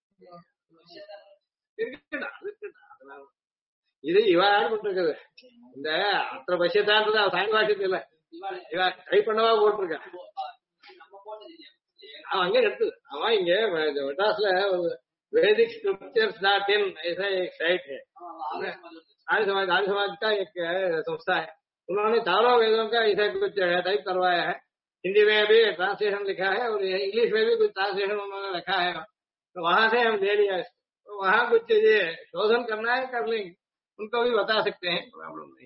இது இவ யாரு போட்டிருக்குது, இந்த அத்தனை பட்சத்தான்றது அவன் சாயங்காலம் வாசித்து இல்ல, இவ டைப் பண்ணவா போட்டிருக்கான்। அவன் அங்கே எடுத்து அவன் இங்க மெட்ராஸ்ல वैदिक स्क्रिप्चर्स डॉट इन ऐसा एक साइट है, आर्य समाज का एक संस्था है। उन्होंने चारों वेदों का ऐसा कुछ टाइप करवाया है, हिंदी में भी ट्रांसलेशन लिखा है और इंग्लिश में भी कुछ ट्रांसलेशन उन्होंने रखा है। तो वहां से हम ले लिया इसको, तो वहां कुछ ये शोधन करना है कर लेंगे, उनको भी बता सकते हैं, प्रॉब्लम नहीं।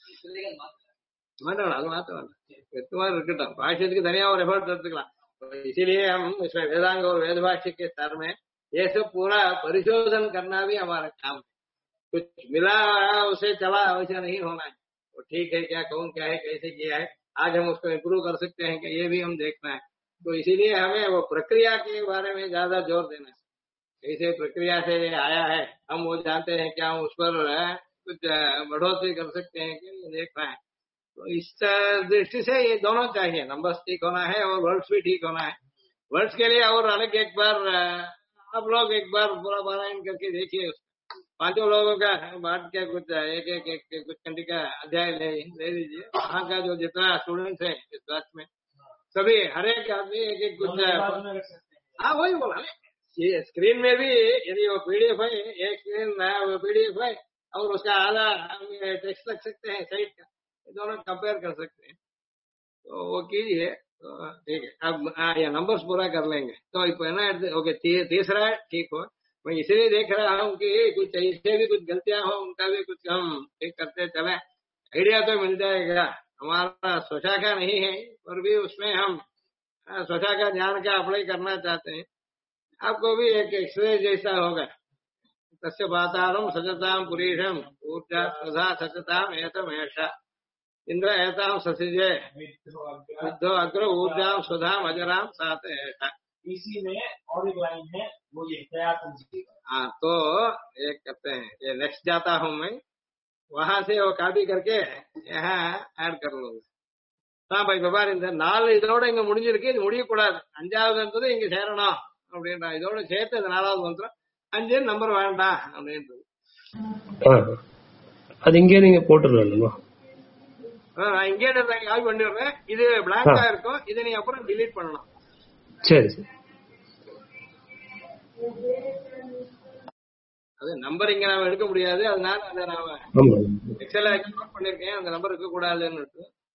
அது மாத்தம் तुम्हारा இருக்கட்டும், भाष्य தனியா ஒரு एफर्ट எடுத்துக்கலாம்। तो इसीलिए हम इसमें वेदांग और वेद भाष्य के स्तर में ये सब पूरा परिशोधन करना भी हमारा काम है। कुछ मिला उसे चला वैसा नहीं होना है, वो ठीक है क्या, कौन क्या है, कैसे किया है, आज हम उसको इम्प्रूव कर सकते हैं क्या, ये भी हम देखना है। तो इसीलिए हमें वो प्रक्रिया के बारे में ज्यादा जोर देना है, कैसे प्रक्रिया से आया है, हम वो जानते हैं क्या, हम उस पर कुछ बढ़ोतरी कर सकते हैं क्या, ये देखना है। तो इस दृष्टि से ये दोनों चाहिए, नंबर्स ठीक होना है और वर्ड्स भी ठीक होना है। वर्ड्स के लिए और अलग एक बार आप लोग एक बार पूरा पारायण करके देखिए, पांचों लोगों का बांट के कुछ एक एक एक कुछ घंटे का अध्याय ले लीजिए। वहाँ का जो जितना स्टूडेंट्स है इस क्लास में सभी हर एक आदमी एक एक कुछ, हाँ वही बोला ये स्क्रीन में भी यदि वो पीडीएफ है, एक स्क्रीन वो पीडीएफ है और उसका आधा टेक्स्ट लग सकते हैं साइड का, ये दोनों कंपेयर कर सकते हैं। तो वो कीजिए, तो ठीक है। अब ये नंबर्स पूरा कर लेंगे। तो है ना, ओके तीसरा ठीक हो। मैं इसलिए देख रहा हूँ कि कुछ ऐसे भी कुछ गलतियां हो, उनका भी कुछ हम ठीक करते चले, आइडिया तो मिल जाएगा। हमारा स्वशाखा नहीं है और भी उसमें हम स्वशाखा ज्ञान का अप्लाई करना चाहते हैं। आपको भी एक एक्सरसाइज जैसा होगा। तस्य पातारम सचताम पुरीषम ऊर्जा स्वधा सचताम एतम ऐसा इंद्र एताम ससिजे बुद्धो अग्र ऊर्जाम स्वधाम अजराम सात ऐसा। इसी में और एक लाइन है, वो ये दयातम जी। हाँ, तो एक कहते हैं ये नेक्स्ट जाता हूँ मैं, वहां से वो कॉपी करके यहाँ ऐड कर लूंगा। தான் பை பாரு, இந்த 4 இதோட இங்க முடிஞ்சிருக்கு, இது முடியக்கூடாது, 5வது இங்க சேரணும் அப்படின்ற இதோட சேர்த்து இந்த 4வது மந்திரம் 5 நம்பர் வேண்டாம் அப்படின்றது அது இங்கே நீங்க போட்டுருவா, நான் இங்கே காப்பி பண்ணிடுறேன், இது பிளாங்கா இருக்கும், இதை நீ அப்புறம் டிலீட் பண்ணணும்। சரி சரி, அது நம்பர் இங்க நாம எடுக்க முடியாது, அதனால அதை நாம எக்ஸல் நோட் பண்ணிருக்கேன், அந்த நம்பர் இருக்க கூடாதுன்னு।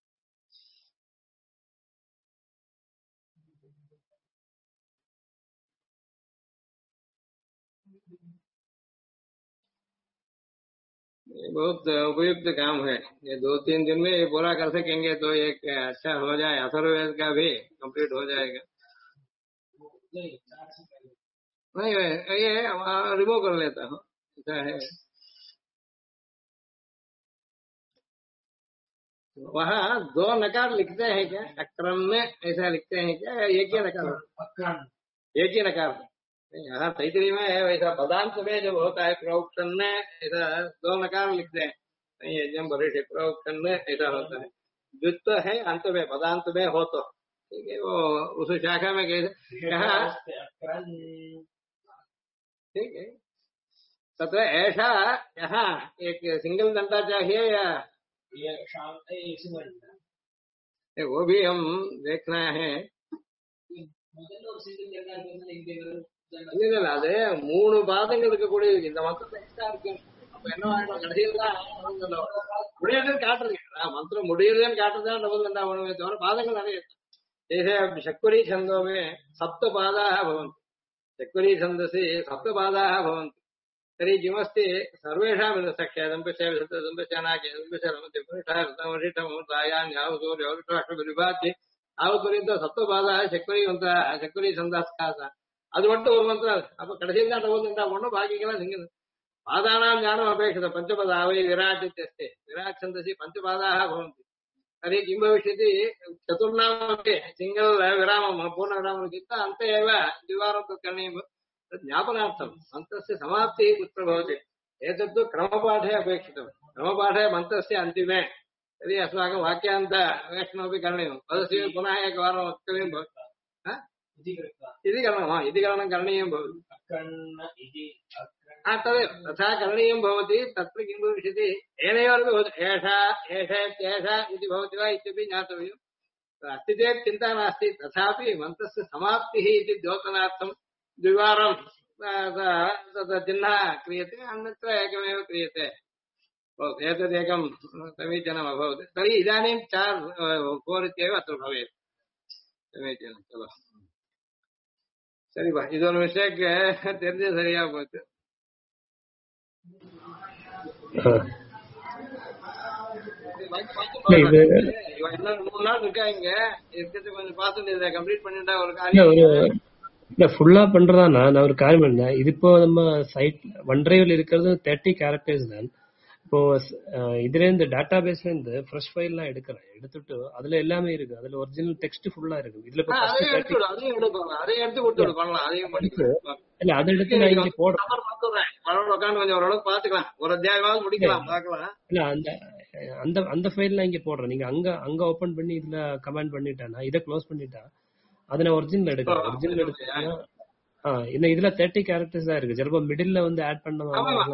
बहुत उपयुक्त काम है, ये 2-3 दिन में ये पूरा कर सकेंगे तो एक अच्छा हो जाए, अथर्ववेद का भी कंप्लीट हो जाएगा। नहीं ये रिमूव कर लेता हूँ, ऐसा है। वहाँ 2 नकार लिखते हैं क्या, अक्रम में ऐसा लिखते हैं क्या, एक ही नकार, एक ही नकार यहाँ तैतरी में वैसा पदांत में जब होता है प्रोक्षण ऐसा दो नकार लिखते हैं, यज्ञ बरिष्ठ प्रोक्षण ऐसा होता है। द्वित्व है अंत में, पदांत में हो तो ठीक है, वो उस शाखा में कैसे यहाँ ठीक है। तथा ऐसा यहाँ एक सिंगल डंडा चाहिए या ये शाम ये सिंगल वो भी हम देखना है। இல்ல அது 3 பாதங்கள் இருக்கக்கூடிய இந்த மந்திரம் எக்ஸ்ட்ரா இருக்கு. அப்ப என்ன ஆயிடும், கடைசியில் தான் முடியுதுன்னு காட்டுறது, மந்திரம் முடியுதுன்னு காட்டுறதுதான் டபுள் தண்டா பண்ணுவே தவிர பாதங்கள் நிறைய இருக்கு. जैसे अब शक्वरी छंदों में सप्त पादाः भवन्ति, शक्वरी छन्दसि सप्त पादाः भवन्ति तर्हि किमस्ति सर्वेषां आवपर्यन्त सप्तपादाः शक्वरी छन्दस्काः அது மட்டும் ஒரு மந்திரம். அப்ப கடைசியில் தான் டபுள் தண்டா பண்ணணும், பாக்கிக்கெல்லாம் சிங்கிள். पादानां ज्ञानम् अपेक्षितं, पञ्चपदावै विराट् इत्यस्ति, विराट् छन्दसि पञ्चपादाः भवन्ति तर्हि किं भविष्यति, चतुर्णामपि सिङ्गल् विरामं पूर्णविरामं कृत्वा अन्ते एव द्विवारं तत् करणीयं। तत् ज्ञापनार्थं मन्त्रस्य समाप्तिः कुत्र भवति, एतत्तु क्रमपाठे अपेक्षितं। क्रमपाठे मन्त्रस्य अन्तिमे यदि अस्माकं वाक्यान्तवेक्षणमपि करणीयं, पदस्य पुनः एकवारं वक्तव्यं भवति, इति करणं करणीयं भवति। तदेव तथा करणीयं भवति। तत्र किं भविष्यति, येनैवापि भवति, एषा एषा इति भवति वा इत्यपि ज्ञातव्यम्। अस्ति चेत् चिन्ता नास्ति, तथापि मन्त्रस्य समाप्तिः इति द्योतनार्थं द्विवारं तत् चिह्नः क्रियते, अन्यत्र एकमेव क्रियते। एतदेकं समीचीनम् अभवत्। तर्हि इदानीं 4 इत्येव अत्र भवेत्। समीचीनं, चलो सरि बा, ಇದೊಂದು ವಿಷಯಕ್ಕೆ ತೆರೆದೇ ಸರಿಯಾಗ್ಬೋದು. இது இன்னொரு 3 நாள் இருக்கா இங்க இருக்கிறது, கொஞ்சம் பார்த்துட்டு இதை கம்ப்ளீட் பண்ணிட்டா ஒரு காரியம். இல்ல ஃபுல்லா பண்றதானா, நான் ஒரு காரியம் பண்ணேன். இது இப்போ நம்ம சைட் ஒன் டிரைவ்ல இருக்கிறது 30 கேரக்டர்ஸ் தான். இப்போ இதுல இந்த டேட்டா பேஸ்ல இருந்து ஃப்ரெஷ் ஃபைல் எல்லாம் எடுத்துட்டு அதுல எல்லாமே இருக்கு, அதுல ஒரிஜினல் டெக்ஸ்ட் ஃபுல்லா இருக்கு. இதுல இப்போ அதையும் எடுத்து கொடுத்து பண்ணலாம், அதையும் பண்ணிக்கலாம். இல்ல அதை எடுத்து நான் இங்க போடுறேன், உட்காந்து கொஞ்சம் ஓரளவுக்கு பாத்துக்கலாம், ஒரு அத்தியாயமாவது முடிக்கலாம், பாக்கலாம். இல்ல அந்த அந்த ஃபைல் நான் இங்க போடுறேன், நீங்க அங்க ஓபன் பண்ணி இதுல கமெண்ட் பண்ணிட்டேன்னா இதை க்ளோஸ் பண்ணிட்டா அதை நான் ஒரிஜினல் எடுக்கிறேன். ஒரிஜினல் எடுத்தீங்கன்னா இன்னும் இதுல 30 கேரக்டர்ஸ் தான் இருக்கு. சிலப்போ மிடில்ல வந்து ஆட் பண்ணணும். அப்ப நான்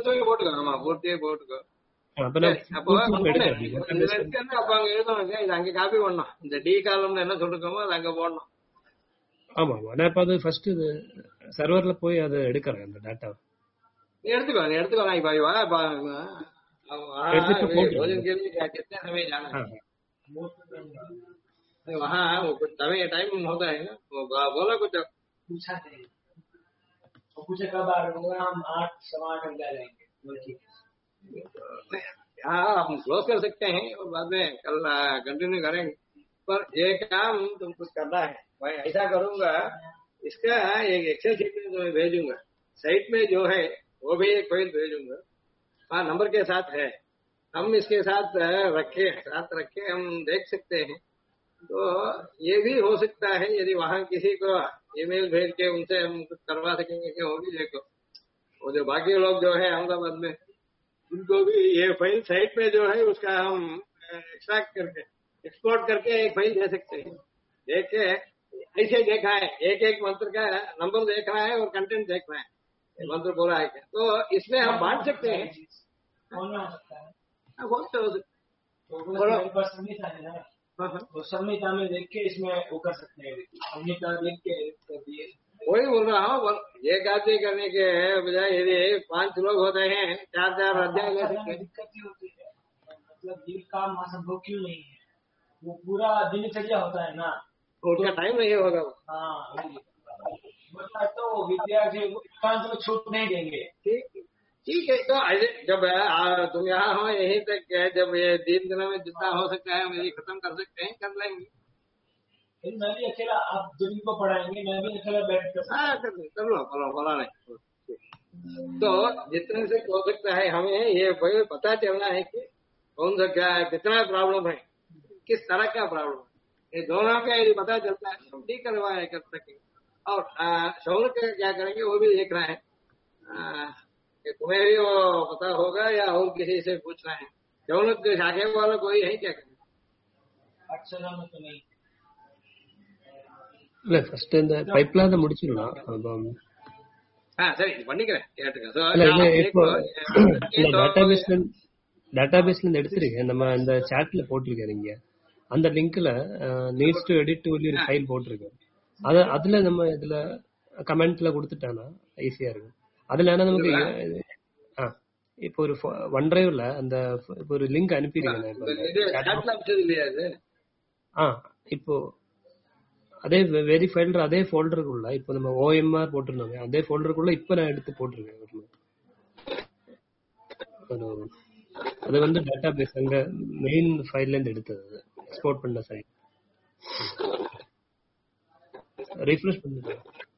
அப்ப அங்க எழுதணும், இது அங்க காப்பி பண்ணணும். இந்த டி காலம்னு என்ன சொல்லிருக்கோமோ அது அங்க போடணும். ஆமா ஆமா, நான் இப்ப அது ஃபர்ஸ்ட் இது சர்வர்ல போய் அதை எடுக்கிறேன், அந்த டேட்டா எடுத்துக்கோ நான் भाई भोजन के लिए कितने समय जाना है, वहाँ वो कुछ समय टाइम होता है ना, वो बोला कुछ पूछे कब आ रहे होंगे, हम 8-8 घंटे जाएंगे। हाँ हम क्लोज कर सकते हैं और बाद में कल कंटिन्यू करेंगे, पर ये काम तुम कुछ करना है। मैं ऐसा करूंगा, इसका एक एक्सेल शीट में तुम्हें भेजूंगा, साइट में जो है वो भी एक फाइल भेजूंगा, हाँ नंबर के साथ है, हम इसके साथ रखे हम देख सकते हैं। तो ये भी हो सकता है यदि वहाँ किसी को ईमेल भेज के उनसे हम कुछ करवा सकेंगे कि होगी। देखो वो जो बाकी लोग जो है अहमदाबाद में, उनको भी ये फाइल साइट में जो है उसका हम एक्सट्रैक्ट करके एक्सपोर्ट करके एक फाइल दे सकते हैं। देख के ऐसे देखा है, एक मंत्र का नंबर देखना है और कंटेंट देखना है, मंत्र बोला है क्या, तो इसमें हम बांट सकते हैं। तो संहिता में देख के इसमें वो कर सकते हैं, संहिता देख के वही बोल रहा हूँ, एक आदमी करने के बजाय यदि 5 लोग होते हैं 4 अध्याय ले सकते हैं। दिक्कत ही होती है, मतलब ये काम असंभव क्यों नहीं है, वो पूरा दिनचर्या होता है ना, उनका टाइम नहीं होगा। हाँ तो विद्यार्थी एकांत में छूट नहीं देंगे। ठीक है, तो जब तुम यहाँ हो यहीं तक, जब ये 3 दिनों में जितना हो सकता है हम यदि खत्म कर सकते हैं कर लेंगे। मैं भी अकेला, आप जिनको पढ़ाएंगे मैं भी अकेला बैठ कर कर लो बोला नहीं। तो जितने से हो सकता है हमें ये पता चलना है कि कौन सा क्या कितना प्रॉब्लम है, किस तरह का प्रॉब्लम है, ये दोनों का यदि पता चलता है हम ठीक करवा कर सकेंगे। और शौनक क्या करेंगे वो भी देख रहे हैं। कि तुम्हें भी वो पता होगा या और किसी से पूछना है? शौनक शाखे वाला कोई है क्या? अक्षरा में तो नहीं। இல்ல ஃபர்ஸ்ட் இந்த பைப்ல அதை முடிச்சிடலாம். அப்புறம் சரி பண்ணிக்கிறேன் கேட்டுங்க. இல்ல இல்ல இப்போ இல்ல டேட்டாபேஸ்ல இருந்து எடுத்துருக்கேன். நம்ம இந்த சாட்ல போட்டிருக்கேன். நீங்க அந்த லிங்க்ல நீட்ஸ் டு எடிட் சொல்லி ஒரு ஃபைல் போட்டிருக்கேன். அதுல நம்ம இதுல கமெண்ட்ல கொடுத்துட்டானா ஈஸியா இருக்கும். அதுல என்ன நமக்கு இப்போ ஒரு ஒன் டிரைவ்ல அந்த இப்போ ஒரு லிங்க் அனுப்பிடுங்க. இப்போ அதே வெரிஃபைல்ற அதே ஃபோல்டருக்குள்ள இப்போ நம்ம ஓஎம்ஆர் போட்டிருந்தோம், அதே ஃபோல்டருக்குள்ள இப்போ நான் எடுத்து போட்டிருக்கேன். அது வந்து டேட்டா பேஸ் அங்க மெயின் ஃபைல்ல இருந்து எடுத்தது, எக்ஸ்போர்ட் பண்ண சைட். ரிஃப்ரெஷ் பண்ணுங்க.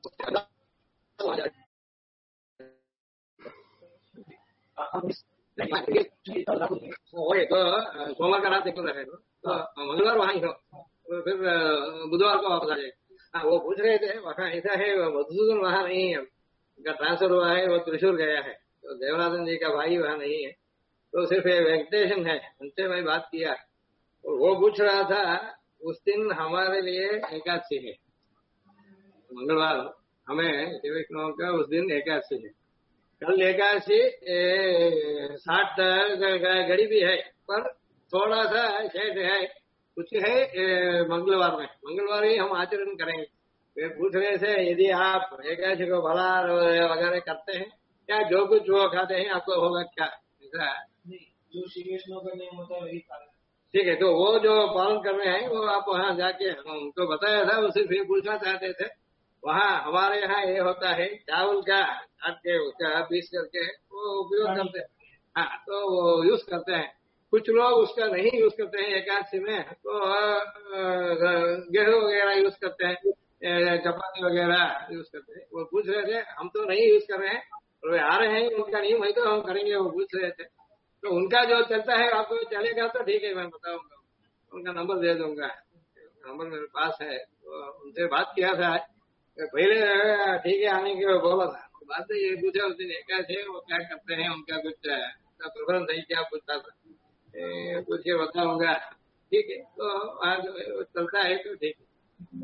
सोमवार का रात निकल रहा है तो मंगलवार वहाँ ही हो, फिर बुधवार को वापस आ जाएगा। वो पूछ रहे थे वहाँ ऐसा है मधुसूदन वहाँ नहीं है, उनका ट्रांसफर हुआ है, वो त्रिशूर गया है, तो देवनाथन जी का भाई वहाँ नहीं है, तो सिर्फ वेंकटेशन है। उनसे मैं बात किया और वो पूछ रहा था उस दिन हमारे लिए एकादशी है, मंगलवार हमें देवैष्णव का उस दिन एकादशी है। कल एकादशी 60 घड़ी भी है, पर थोड़ा सा शेष है, कुछ है मंगलवार में, मंगलवार ही हम आचरण करेंगे। वे पूछ रहे थे यदि आप एकादशी को भला वगैरह करते हैं क्या, जो कुछ वो खाते हैं आपको होगा क्या? ऐसा जो श्री वैष्णव का नियम होता है वही पालन। ठीक है, तो वो जो पालन कर रहे हैं वो आप वहाँ जाके उनको बताया था, वो सिर्फ ये पूछना चाहते थे। वहाँ हमारे यहाँ ये होता है चावल का काट के उसका पीस करके वो उपयोग करते हैं। हाँ, तो वो यूज करते हैं। कुछ लोग उसका नहीं यूज करते हैं एकादशी में, तो गेहूं वगैरह यूज करते हैं, चपाती वगैरह यूज करते हैं। वो पूछ रहे थे हम तो नहीं यूज कर रहे हैं और वे आ रहे हैं, उनका नियम है तो हम करेंगे, वो पूछ रहे थे। तो उनका जो चलता है आपको चलेगा तो ठीक है, मैं बताऊंगा, उनका नंबर दे दूंगा, नंबर मेरे पास है। तो उनसे बात किया था पहले, ठीक है आने के बोला था, बात ये पूछा उस दिन एकादशी वो क्या करते हैं, उनका कुछ प्रेफरेंस है क्या पूछता था, पूछ के बताऊंगा। ठीक है, तो आज चलता है तो ठीक है।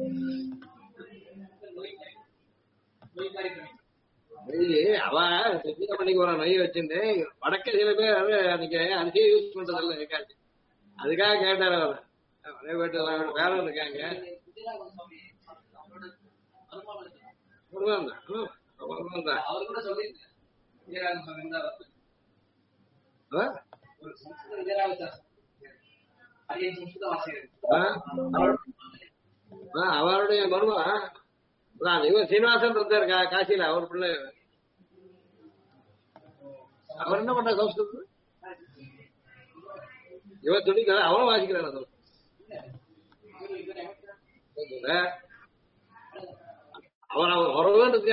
அவ செட்டியா பண்ணிக்கு போற நொய் வச்சிருந்து வடக்க சில பேர் அன்னைக்கு அரிசியை யூஸ் பண்றதில்ல ஏகாட்சி, அதுக்காக கேட்டாரு அவர். அதே வீட்டு வேற இருக்காங்க அவருடைய மருமகன் இவர் சீனிவாசன் இருந்தார் காசியில, அவர் பிள்ளை. அவர் என்ன பண்ற சம்ஸ்கிருதம், இவர் துணிக்கிறார், அவனும் வாசிக்கிறான். அவர் அவர் வரவேன்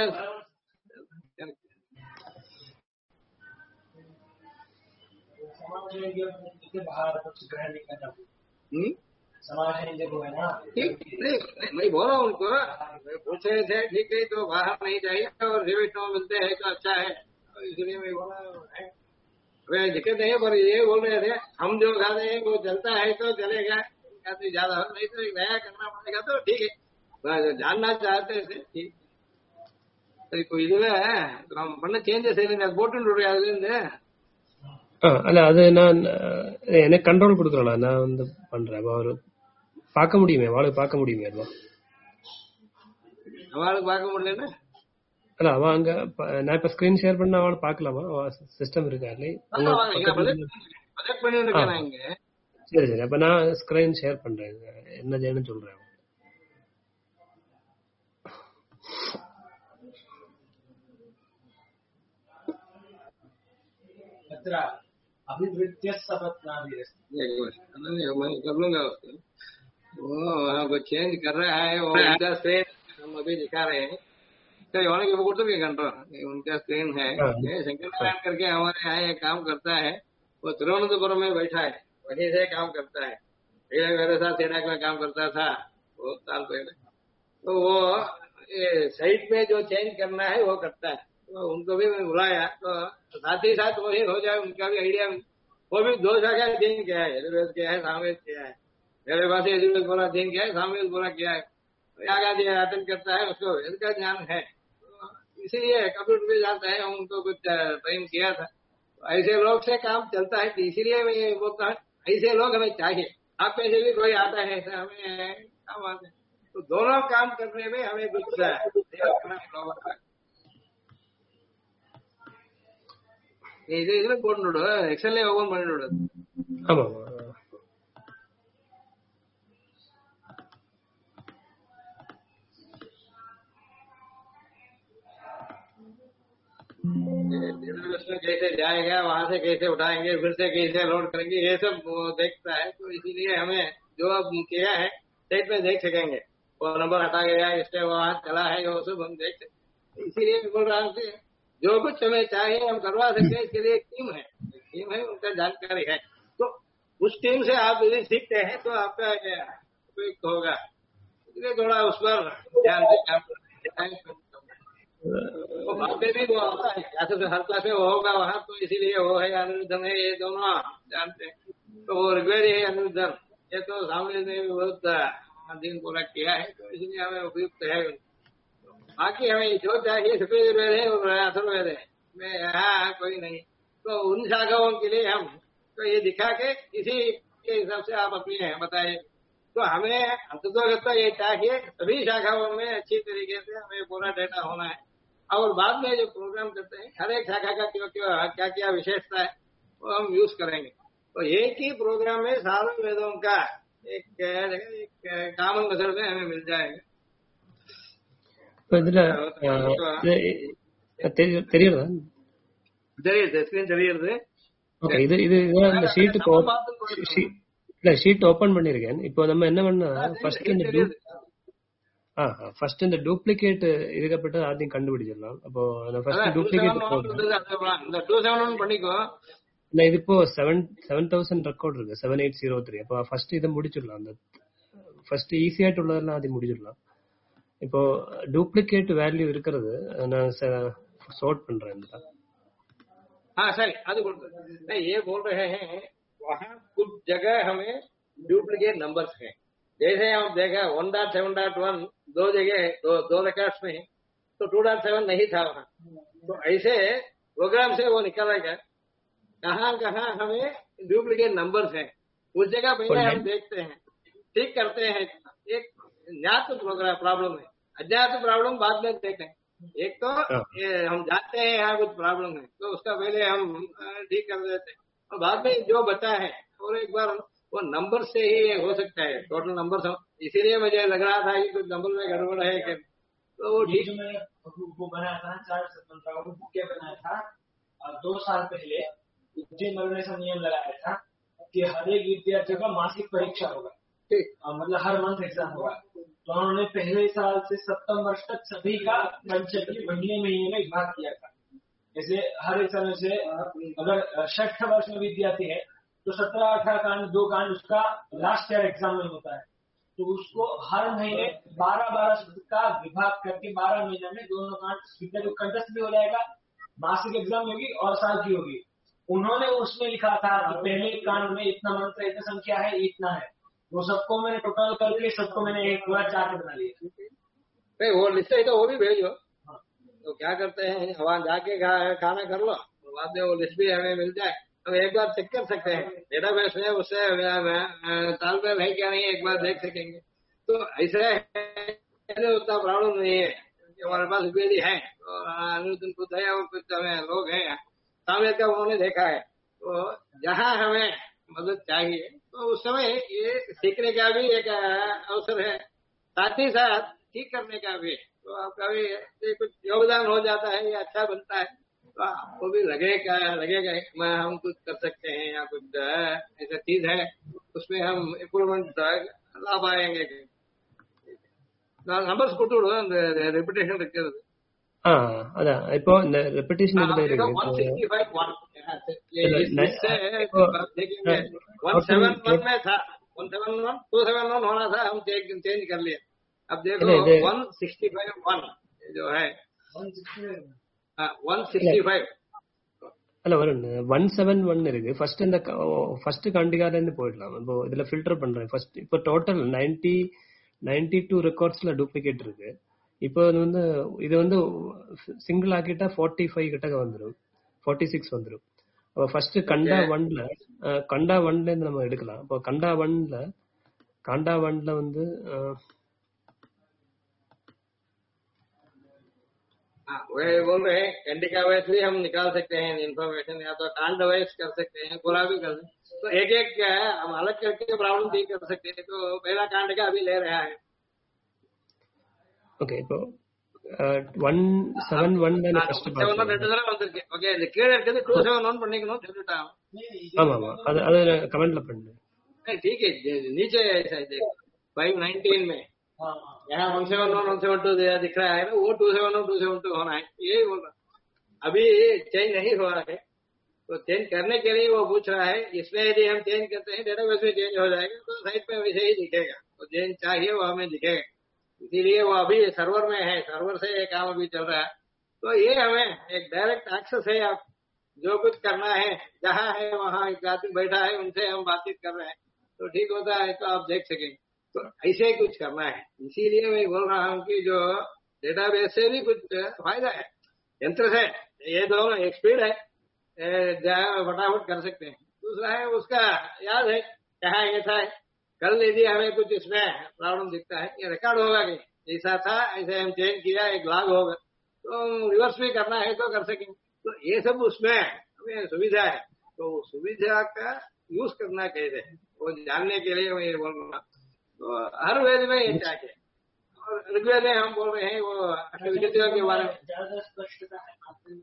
समाज है जब है ना, मैं बोल रहा हूँ उनको, पूछ रहे थे ठीक है तो बाहर नहीं चाहिए और वैष्णव मिलते हैं तो अच्छा है, इसलिए मैं बोला है वे दिक्कत नहीं, पर ये बोल रहे थे हम जो खाते हैं वो चलता है तो चलेगा, ज्यादा नहीं तो नया करना पड़ेगा, तो ठीक है जानना चाहते थे ठीक। இப்போ இதுல நம்ம பண்ண சேஞ்சஸ் இல்லைங்க, அது போட்டு அதுல இருந்து அல்ல அது நான் எனக்கு கண்ட்ரோல் கொடுக்குறேன், நான் வந்து பண்றேன். அவரு பார்க்க முடியுமே, அவளுக்கு பார்க்க முடியுமே, அவளுக்கு பார்க்க முடியல. அல்ல அவ அங்க நான் இப்ப ஸ்கிரீன் ஷேர் பண்ண அவளை பார்க்கலாமா, சிஸ்டம் இருக்கா? சரி சரி, அப்ப நான் ஸ்கிரீன் ஷேர் பண்றேன், என்ன செய்யணும்னு சொல்றேன். अभिवृत्य कर लूंगा उसको, वो चेंज कर रहा है, वो उनका स्क्रीन हम अभी दिखा रहे हैं, तो योनिक वो तो भी कंट्रोल उनका स्क्रीन है। शंकर नारायण करके हमारे यहाँ एक काम करता है, वो तिरुवनंतपुरम में बैठा है, वहीं से काम करता है, मेरे साथ सेडाक में काम करता था बहुत साल पहले। तो वो साइट में जो चेंज करना है वो करता है। तो उनको भी मैं बुलाया, तो साथ ही साथ वही हो जाए उनका भी आइडिया। वो भी 2 शाखा चेंज किया है, यजुर्वेद किया है, सामवेद किया है। मेरे पास यजुर्वेद बोला चेंज किया है, सामवेद बोला किया है। यागादि अटेंड करता है, उसको वेद का ज्ञान है, तो इसीलिए कंप्यूटर भी जानता है। उनको कुछ ट्रेन किया था। तो ऐसे लोग से काम चलता है, तो इसीलिए मैं ये बोलता हूँ ऐसे लोग हमें चाहिए। आप में से भी कोई आता है ऐसा, हमें काम आते हैं, तो दोनों काम करने में हमें कुछ सेवा करना है लोगों का। இதுல போட்டு எக்ஸல்லே ஓபன் பண்ணிவிடு. ஆமா कैसे जाएगा, वहां से कैसे उठाएंगे, फिर से कैसे लोड करेंगे, ये सब वो देखता है। तो इसीलिए हमें जो अब किया है सेट में देख सकेंगे, वो नंबर हटा गया, इससे वहां चला है, वो सब हम देख सकते। इसीलिए बोल रहा हूँ कि जो कुछ हमें चाहिए हम करवा सकते हैं। इसके लिए एक टीम है, उनका जानकारी है। तो उस टीम से आप यदि सीखते हैं तो आपका उपयुक्त होगा। इसलिए थोड़ा उस पर ध्यान दें। तो बाद में भी वो आता है, जैसे हर क्लास में वो होगा वहाँ, तो इसीलिए वो है अनुरुद्धन है, ये दोनों जानते हैं। तो वो ऋग्वेद है अनुरुद्धन, ये तो सामने ने भी बहुत दिन पूरा किया है, तो इसलिए हमें उपयुक्त है। बाकी हमें जो चाहिए सफेद वेद है और अथर्ववेद है, मैं यहाँ कोई नहीं। तो उन शाखाओं के लिए हम तो ये दिखा के इसी के हिसाब से आप अपनी बताइए। तो हमें अंततोगत्वा ये चाहिए सभी शाखाओं में अच्छी तरीके से हमें पूरा डेटा होना है। और बाद में जो प्रोग्राम करते हैं हर एक शाखा का क्या क्या विशेषता है वो हम यूज करेंगे। तो एक ही प्रोग्राम में सारे वेदों का एक कॉमन मेथड में हमें मिल जाएगा। இதுல தெரியுதா? தெரியுது, ஸ்கிரீன் தெரியுது. ஓகே, இது இந்த ஷீட் இல்ல ஷீட் ஓபன் பண்ணிருக்கேன். இப்போ நம்ம என்ன பண்ணா ஃபர்ஸ்ட் இந்த டூப்ளிகேட் இருக்கப்பட்ட ஆദ്യം கண்டுபிடிச்சிடலாம். அப்போ ஃபர்ஸ்ட் டூப்ளிகேட் இந்த 271 பண்ணிக்கோ. நான் இது இப்போ 7000 ரெக்கார்ட் இருக்கு, 7803. அப்போ ஃபர்ஸ்ட் இதை முடிச்சிடலாம். அந்த ஃபர்ஸ்ட் ஈஸியாட்டு உள்ளதெல்லாம் ஆദ്യം முடிச்சிடலாம். இப்போ डुप्लीकेट वैल्यू இருக்கிறது நான் सॉर्ट பண்றேன். हाँ सर, नहीं ये बोल रहे हैं वहाँ कुछ जगह हमें डुप्लीकेट नंबर्स हैं। जैसे हम देखा 1.7.1 दो जगह दो रिकॉर्ड्स में, तो 2.7 नहीं था वहाँ। तो ऐसे प्रोग्राम से वो निकलेगा कहाँ कहाँ हमें डुप्लीकेट नंबर्स हैं, उस जगह पहले हम देखते हैं, ठीक करते हैं। एक ज्ञात प्रॉब्लम है, अज्ञात प्रॉब्लम बाद में देखें। एक तो हम जानते हैं यहाँ कुछ प्रॉब्लम है, तो उसका पहले हम ठीक कर देते हैं, और बाद में जो बचा है और एक बार वो नंबर से ही हो सकता है, टोटल नंबर। इसीलिए मुझे लग रहा था कि कुछ नंबर में गड़बड़ है कि, तो वो ठीक वो बनाया था 4 बुक क्या बनाया था 2 साल पहले। उज्जैन ने नियम लगाया था कि हर एक विद्यार्थियों का मासिक परीक्षा होगा, मतलब हर मंथ एग्जाम होगा। तो उन्होंने पहले साल से सप्तम वर्ष तक सभी का पंचमी महीने में विभाग किया था। जैसे हर एक साल से अगर 6th वर्ष में विद्यार्थी है तो 17-18 कांड 2 कांड उसका लास्ट ईयर एग्जाम में होता है। तो उसको हर महीने 12-12 का विभाग करके 12 महीने में दोनों कांड विद्यार्थी को कंटेस्ट भी हो जाएगा, मासिक एग्जाम होगी और साल की होगी। उन्होंने उसमें लिखा था कि पहले कांड में इतना मंत्र, इतना संख्या है, इतना है। वो सबको मैंने टोटल करके सबको मैंने एक पूरा चार्ट बना लिया। नहीं वो लिस्ट है तो वो भी भेजो। तो क्या करते हैं वहाँ जाके खाना कर लो, तो बाद में वो लिस्ट भी हमें मिल जाए, हम एक बार चेक कर सकते हैं डेटाबेस में, उससे तालमेल है क्या नहीं एक बार देख सकेंगे। तो ऐसे उतना प्रॉब्लम नहीं है, हमारे पास उपयोगी है और अनुरुद्धन खुद है और कुछ हमें लोग हैं सामने का उन्होंने देखा है। तो जहाँ हमें मदद चाहिए तो उस समय ये सीखने का भी एक अवसर है, साथ ही साथ ठीक करने का भी। तो आपका भी कुछ योगदान हो जाता है, ये अच्छा बनता है, तो आपको भी लगेगा हम कुछ कर सकते हैं या कुछ ऐसा चीज है उसमें हम इम्प्रूवमेंट ला पाएंगे। नंबर्स ಕೊಟ್ಟು அந்த ரெபிடேஷன் இருக்கிறது அதான் இப்போ இந்த ரெபிடேஷன் இதுல இருக்கு 171 में था, 171 271 होना था, हम चेंज कर लिए। अब देखो இல்ல இது 165 जो है 165 165 இல்ல வருண் 171 இருக்கு. ஃபர்ஸ்ட் இந்த ஃபர்ஸ்ட் கண்டிகால இருந்து போயிடலாம். இப்போ இதுல ஃபில்டர் பண்றேன். ஃபர்ஸ்ட் இப்போ டோட்டல் 92 ரெக்கார்ட்ஸ்ல டூப்ளிகேட் இருக்கு. இப்போ இது வந்து சிங்கிள் ஆக்கிட்டா 45 கிட்ட வந்துடும், 46 வந்துடும். அப்போ ஃபர்ஸ்ட் கண்டா ஒன்ல இருந்து நம்ம எடுக்கலாம். இப்போ கண்டா ஒன்ல வந்து वही बोल रहे हैं कंडिका वाइज भी हम निकाल सकते हैं इन्फॉर्मेशन, या तो कांड वाइज कर सकते हैं, पूरा भी कर सकते हैं। तो एक एक हम अलग करके प्रॉब्लम ठीक कर सकते हैं। तो पहला कांड का अभी ले रहा है। ஓகே. இப்போ 171 ஃபர்ஸ்ட் பாத்தீங்க ரெண்டு தடவை வந்திருக்கு. ஓகே, இந்த கீழ இருக்குது 271 பண்ணிக்கணும் சொல்லிட்டான். ஆமா அது கமெண்ட்ல பண்ணு. ठीक है, नीचे ऐसा है देखो 519 में यहाँ 171 172 दिख रहा है ना, वो 271 272 होना है, यही बोल रहा। अभी चेंज नहीं हुआ है, तो चेंज करने के लिए वो पूछ रहा है। इसमें यदि हम चेंज करते हैं डेटाबेस में चेंज हो जाएगा, तो साइट पे वैसे ही दिखेगा। तो चेंज चाहिए वो हमें दिखेगा, इसीलिए वो अभी सर्वर में है, सर्वर से ये काम अभी चल रहा है। तो ये हमें एक डायरेक्ट एक्सेस है। आप जो कुछ करना है, जहाँ है वहाँ एक आदमी बैठा है, उनसे हम बातचीत कर रहे हैं, तो ठीक होता है, तो आप देख सकेंगे। तो ऐसे कुछ करना है, इसीलिए मैं बोल रहा हूँ कि जो डेटाबेस से भी कुछ फायदा है, यंत्र से ये दोनों एक स्पीड है, फटाफट कर सकते हैं। दूसरा है उसका याद है कहाँ ऐसा है, कल यदि हमें कुछ इसमें प्रॉब्लम दिखता है, ये रिकॉर्ड होगा कि ऐसा था, ऐसे हम चेंज किया, एक लॉग होगा, तो रिवर्स भी करना है तो कर सकेंगे। तो ये सब उसमें हमें सुविधा है। तो सुविधा का यूज करना कैसे, वो जानने के लिए मैं ये बोल रहा हूँ। तो हर वेद में ये चाहिए। और ऋग्वेद में हम बोल रहे हैं वो अष्टविधियों के बारे में ज्यादा स्पष्टता है,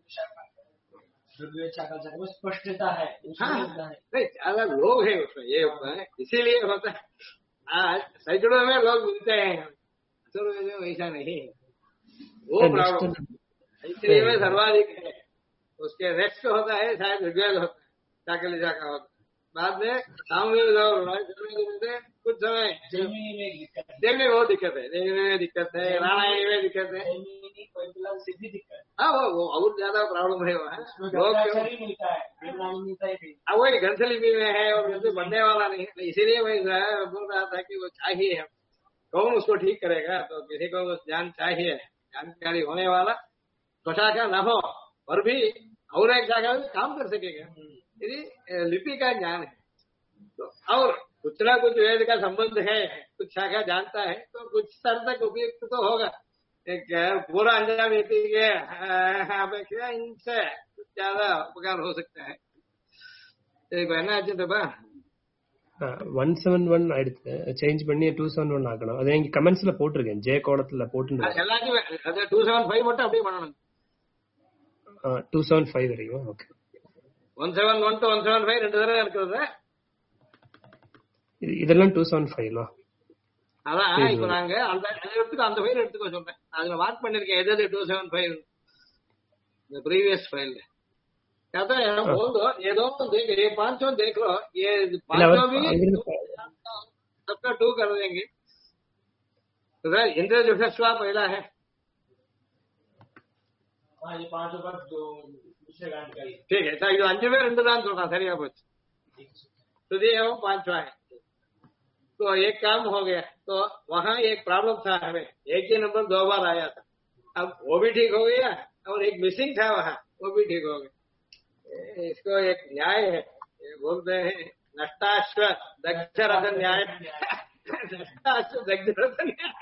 स्पष्टता है। हाँ, नहीं ज्यादा लोग हैं उसमें, ये होता है, इसीलिए होता है। आज सैकड़ों में लोग मिलते हैं, अथर्ववेद में वैसा नहीं है, वो प्रॉब्लम इसलिए में सर्वाधिक है। उसके नेक्स्ट होता है शायद ऋग्वेद होता है, चाकलिजा का होता है, बाद में सामवेद और कुछ समय देवी में वो दिक्कत है, देवी में दिक्कत है, रामायण में दिक्कत है। हाँ वो और ज्यादा प्रॉब्लम है वहाँ, वही ग्रंथलिपि में है और ग्रंथ बनने वाला नहीं है। इसीलिए मैं बोल रहा था कि वो चाहिए, हम कौन उसको ठीक करेगा, तो किसी को ज्ञान चाहिए, जानकारी होने वाला शाखा न हो और भी और एक शाखा भी काम कर सकेगा यदि लिपि का ज्ञान है। तो और कुछ ना कुछ वेद का संबंध है, कुछ शाखा जानता है, तो कुछ स्तर तक उपयुक्त तो होगा। एक पूरा अंजाम व्यक्ति के अपेक्षा इनसे कुछ ज्यादा उपकार हो सकता है। என்ன ஆச்சுப்பா 171 ஆயிடுச்சு, சேஞ்ச் பண்ணி 271 ஆக்கணும். அது எங்க கமெண்ட்ஸ்ல போட்டிருக்கேன், ஜே கோலத்துல போட்டு எல்லாத்தையுமே 275 மட்டும் அப்படியே பண்ணணும். 275 வரைக்கும். ஓகே, 171 to 175 ரெண்டு தடவை இருக்குது. இதெல்லாம் 275 அதான் இப்ப நாங்க அந்த எடுத்துக்கோ, அந்த ஃபைல் எடுத்துக்கோ சொல்றேன். அதுல மார்க் பண்ணிருக்கேன் எது 275 இந்த ப்ரீவியஸ் ஃபைல்। कहता है बोल दो ये दो देख, ये पांचों देख लो, ये पांचों भी सबका 2 कर देंगे। तो सर इंद्र जुषस्वा पहला है, ये पांचों का दूसरे जानकारी ठीक है। இது 5 में 2 தான் சொல்றான், சரியா போச்சு। तो ये वो 5वां है, तो एक काम हो गया। तो वहाँ एक प्रॉब्लम था, हमें एक ही नंबर 2 बार आया था, अब वो भी ठीक हो गया और एक मिसिंग था वहाँ, वो भी ठीक हो गया। इसको एक न्याय है, ये बोलते हैं नष्टाश्व दग्धरथ न्याय। नष्टाश्व दग्धरथ न्याय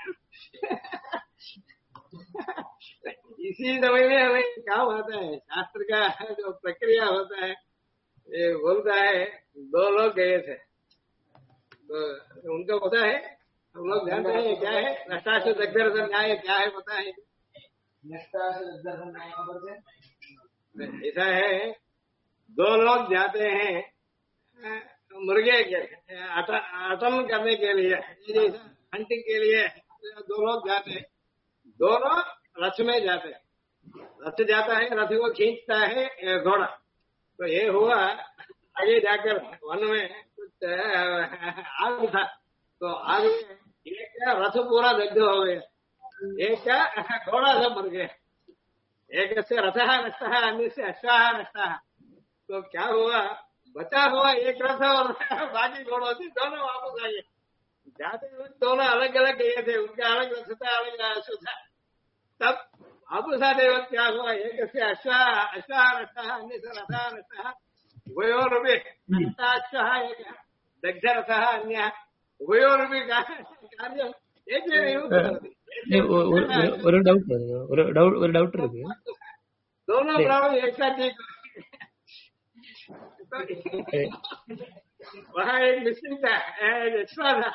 इसी समय में हमें काम आता है, शास्त्र का जो प्रक्रिया होता है। ये बोलता है 2 लोग गए थे, तो उनको पता है, हम लोग जानते हैं क्या है नष्टाश्व दग्धरथ न्याय, क्या है पता है? नष्टाश्व दग्धरथ न्याय खबर से ऐसा है, 2 लोग जाते हैं मुर्गे के अटन करने के लिए, हंटिंग के लिए 2 लोग जाते हैं, दोनों रथ में जाते हैं। रथ जाता है, रथ को खींचता है घोड़ा। तो ये हुआ आगे जाकर वन में कुछ आग था, तो आग में एक क्या रथ पूरा दग्ध हो गया, एक का घोड़ा सब मर गया, एक से रथः नष्टः अन्य से अश्वः नष्टः। तो क्या हुआ, बचा हुआ एक रथ और बाकी घोड़ों से दोनों वापस आ गए। जाते हुए दोनों अलग अलग गए थे, उनका अलग रथ था अलग अश्व था। तब वापस आते वक्त क्या हुआ, एक से अश्वः नष्टः अन्य से रथः नष्टः, उभयोरपि नष्टाश्वः एक दग्धरथः अन्यः, उभयोरपि कार्यम् एकेनैव करोति। ஒரு டவுட் இருக்கு. दोनों प्रॉब्लम एक साथ ठीक वहाँ एक मिसिंग था, एक एक्स्ट्रा था,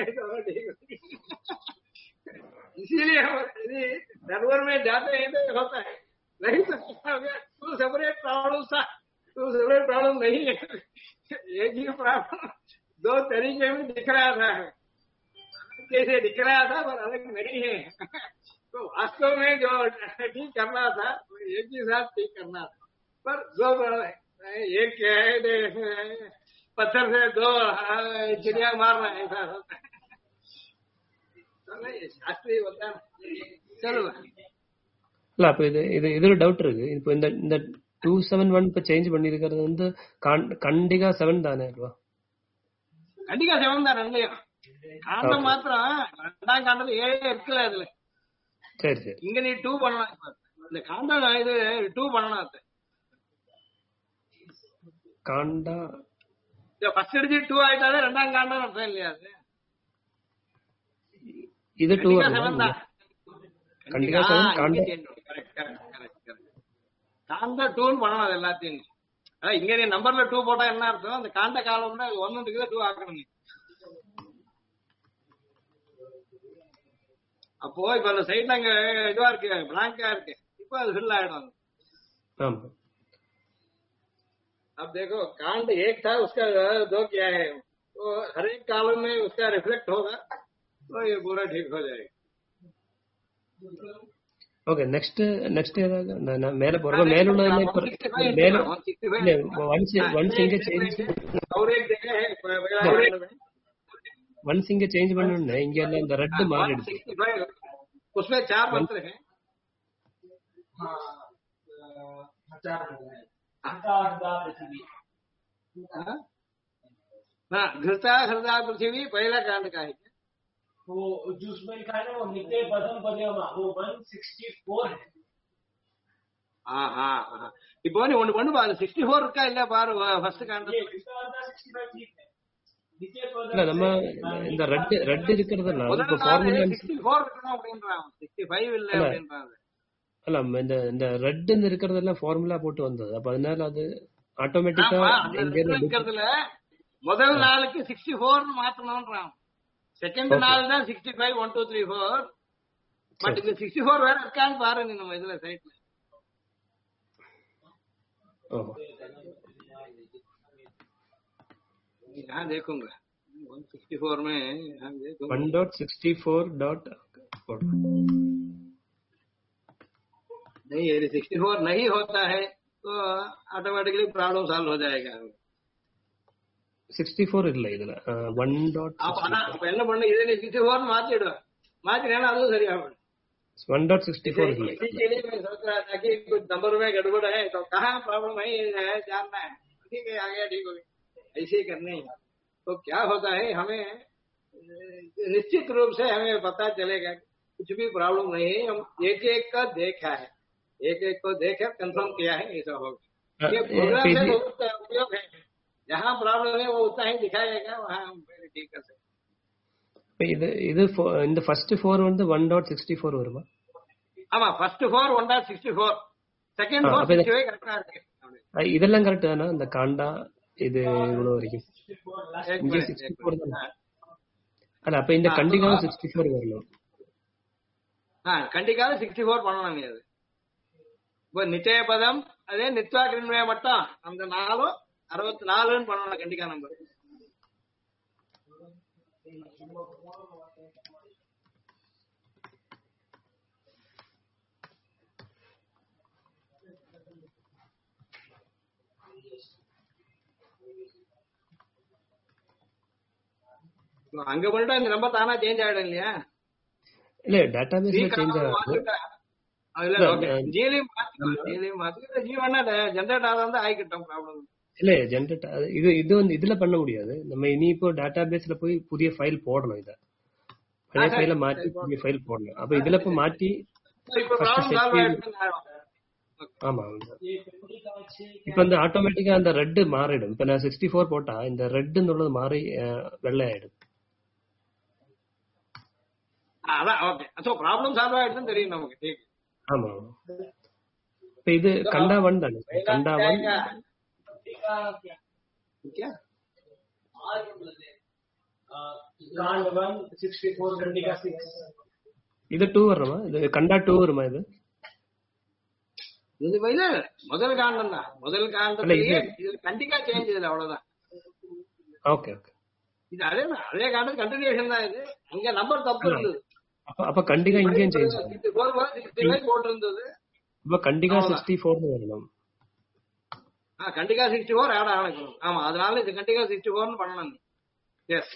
इसीलिए हम यदि सर्वर में जाते हैं तो होता है, नहीं तो टू सेपरेट प्रॉब्लम था, टू सेपरेट प्रॉब्लम नहीं है, एक ही प्रॉब्लम दो तरीके में दिख रहा था, जैसे दिख रहा था पर अलग नहीं है। तो वास्तव में जो ठीक करना था वो एक ही साथ ठीक करना था, पर दो एक क्या है, पत्थर से दो चिड़िया मारना ऐसा होता है, शास्त्रीय होता है। चलो இல்ல அப்ப இது ஒரு டவுட் இருக்கு. இப்போ இந்த 271 இப்ப சேஞ்ச் பண்ணிருக்கிறது வந்து கண்டிகா 7 தானே அல்வா? கண்டிகா 7 தான் ரெண்டையும். காண்டம் மாத்திரம் ரெண்டாம் காண்டத்துல 7 இருக்குல்ல அதுல. சரி சரி. இங்க நீ 2 பண்ணலாம். இந்த காண்டம் இது 2 பண்ணலாம். அது காண்டா ஃபர்ஸ்ட் எடுத்து 2 ஆயிட்டாலே ரெண்டாம் காண்டம் அர்த்தம் இல்லையா? அது இது 2 தான். கண்டிகா 7 காண்டா கரெக்ட். காண்டா 2 பண்ணலாம் அது எல்லாத்தையும். அதான் இங்க நீ நம்பர்ல 2 போட்டா என்ன அர்த்தம், அந்த காண்ட காலம்னா 1 க்கு 2 ஆக்கணும். அப்போ இப்ப அந்த சைட்ல அங்க இதுவா இருக்கு, பிளாங்கா இருக்கு, இப்போ அது ஃபில் ஆயிடும். अब देखो कांड एक था, उसका दो क्या है, तो हर एक कॉलम में उसका रिफ्लेक्ट होगा तो ये पूरा ठीक हो जाएगा. ஓகே நெக்ஸ்ட் ஏதாவது நான் மேல போறேன். மேல உள்ளதுல மேல இல்ல ஒன்ஸ் இங்க சேஞ்ச் और एक जगह है ஒன்ஸ் இங்க சேஞ்ச் பண்ணனும்னா இங்க எல்லாம் இந்த ரெட் மாறிடுது. उसमें 4 मंत्र हैं. हां 4 हैं. घृता पृथ्वी, हाँ घृता हृदा पृथ्वी पहला कांड का है. वो जो उसमें लिखा है ना वो नित्य पदम पद्यमा वो 164 है. हाँ இப்போ நீ ஒன்னு பண்ணு பாரு, 64 இருக்கா இல்ல பாரு ஃபர்ஸ்ட் காண்டம். ये घृता 65 ठीक है. नित्य पदम இல்ல நம்ம இந்த ரெட் இருக்குறதெல்லாம் இப்போ ஃபார்முலா 64 இருக்கணும் அப்படின்றாங்க, 65 இல்ல அப்படின்றாங்க. அல்ல இந்த ரெட் இருக்கிறதெல்லாம் ஃபார்முலா போட்டு வந்தது. அப்ப அதனால அது ஆட்டோமேட்டிக்கா இருக்கிறதுல முதல் நாளுக்கு 64 மாத்தணும்ன்றாங்க, செகண்ட் நாள் தான் 65 1 2 3 4. பட் இந்த 64 வேற இருக்கான்னு பாருங்க நம்ம இதுல சைட்ல. यहाँ देखूंगा 164 में, यहाँ देखूंगा 1.64. नहीं यदि 64 नहीं होता है तो ऑटोमेटिकली प्रॉब्लम सॉल्व हो जाएगा. 64 இல்ல இதுல 1. அப்ப என்ன பண்ணு, இதை நீ 64 மாத்திடுவேன், மாத்தினா அதுவும் சரியாகும். 1.64 இல்ல. इसके लिए मैं सोच रहा था कि कुछ नंबर में गड़बड़ है तो कहाँ प्रॉब्लम है जानना है. ठीक है आ गया, ठीक हो गया, ऐसे ही करने हैं. तो क्या होता है, हमें निश्चित रूप से हमें पता चलेगा कुछ भी प्रॉब्लम नहीं है. हम एक एक का देखा है, एक एक को देखकर कंफर्म किया है, ऐसा होगा. ये प्रोग्राम से बहुत उपयोग है, जहाँ प्रॉब्लम है वो उतना ही दिखाएगा, वहाँ हम ठीक कर सकते. இது இந்த ஃபர்ஸ்ட் 4 வந்து 1.64 வருமா? ஆமா ஃபர்ஸ்ட் 4 1.64, செகண்ட் 4 65 கரெக்ட்டா இருக்கு. இதெல்லாம் கரெக்ட் தானா? இந்த காண்டா இது இவ்வளவு வரைக்கும் இங்க 64 தான். அல்ல அப்ப இந்த கண்டிகா 64 வரணும். கண்டிக்காக 64 பண்ணணும் நீ. அது இப்போ நிச்சய பதம் அதே நித்வா கிருண்மய மட்டும் அந்த 4 64 பண்ணணும் கண்டிக்கா நம்பர். அங்க பண்ணிட்டா இந்த நம்பர் தானா சேஞ்ச் ஆயிடும் இல்லையா? இல்ல டேட்டாபேஸ்ல சேஞ்ச் ஆகுது. ஜிலையும் மாத்திக்கலாம். ஜி வேணா ஜென்ரேட் ஆகாத ஆகிக்கிட்டோம் ப்ராப்ளம். இல்ல ஜென்ரேட் இது வந்து இதுல பண்ண முடியாது. நம்ம இனி இப்போ டேட்டாபேஸ்ல போய் புதிய ஃபைல் போடணும். இத பழைய ஃபைல மாத்தி புதிய ஃபைல் போடணும். அப்ப இதுல இப்ப மாத்தி ஆமா இப்ப இந்த ஆட்டோமேட்டிக்கா அந்த ரெட் மாறிடும். இப்ப நான் 64 போட்டா இந்த ரெட்னுள்ளது மாறி வெள்ளை ஆயிடும். அதான் ஓகே. சோ ப்ராப்ளம் சால்வ் ஆயிடுதுன்னு தெரியும் நமக்கு. ஆமா இப்ப இது கண்டா 1 தானே? கண்டா 1 क्या कांड 1 64 कंडिका 6 இது 2 வருமா? இது கண்டா 2 வருமா? இது இல்ல முதல் காண்டம் தான். முதல் காண்டத்திலேயே இது கண்டிக்கா சேஞ்ச் இதுல அவ்வளவுதான். Okay okay. இது அதே காண்டம் கண்டினியூஷன் தான். இது அங்க நம்பர் தப்பு இருந்தது. அப்ப கண்டிக்கா இங்கேயும் சேஞ்ச் ஆகும். 64 போட்டிருந்தது. அப்ப கண்டிக்கா 64 வரணும். கண்டிக்கா 64 ஆட் ஆகணும். ஆமா அதனால இது கண்டிக்கா 64 பண்ணணும். எஸ்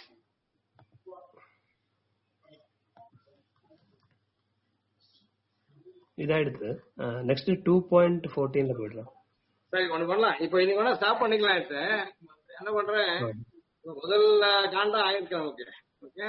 இதாயிடுது. நெக்ஸ்ட் 2.14ல போயிடலாம். சரி ஒண்ணு பண்ணலாம். இப்போ இன்னைக்கு வேணா ஸ்டாப் பண்ணிக்கலாம். என்ன பண்றேன், முதல் காண்டம் ஆயிருக்கு நமக்கு. ओके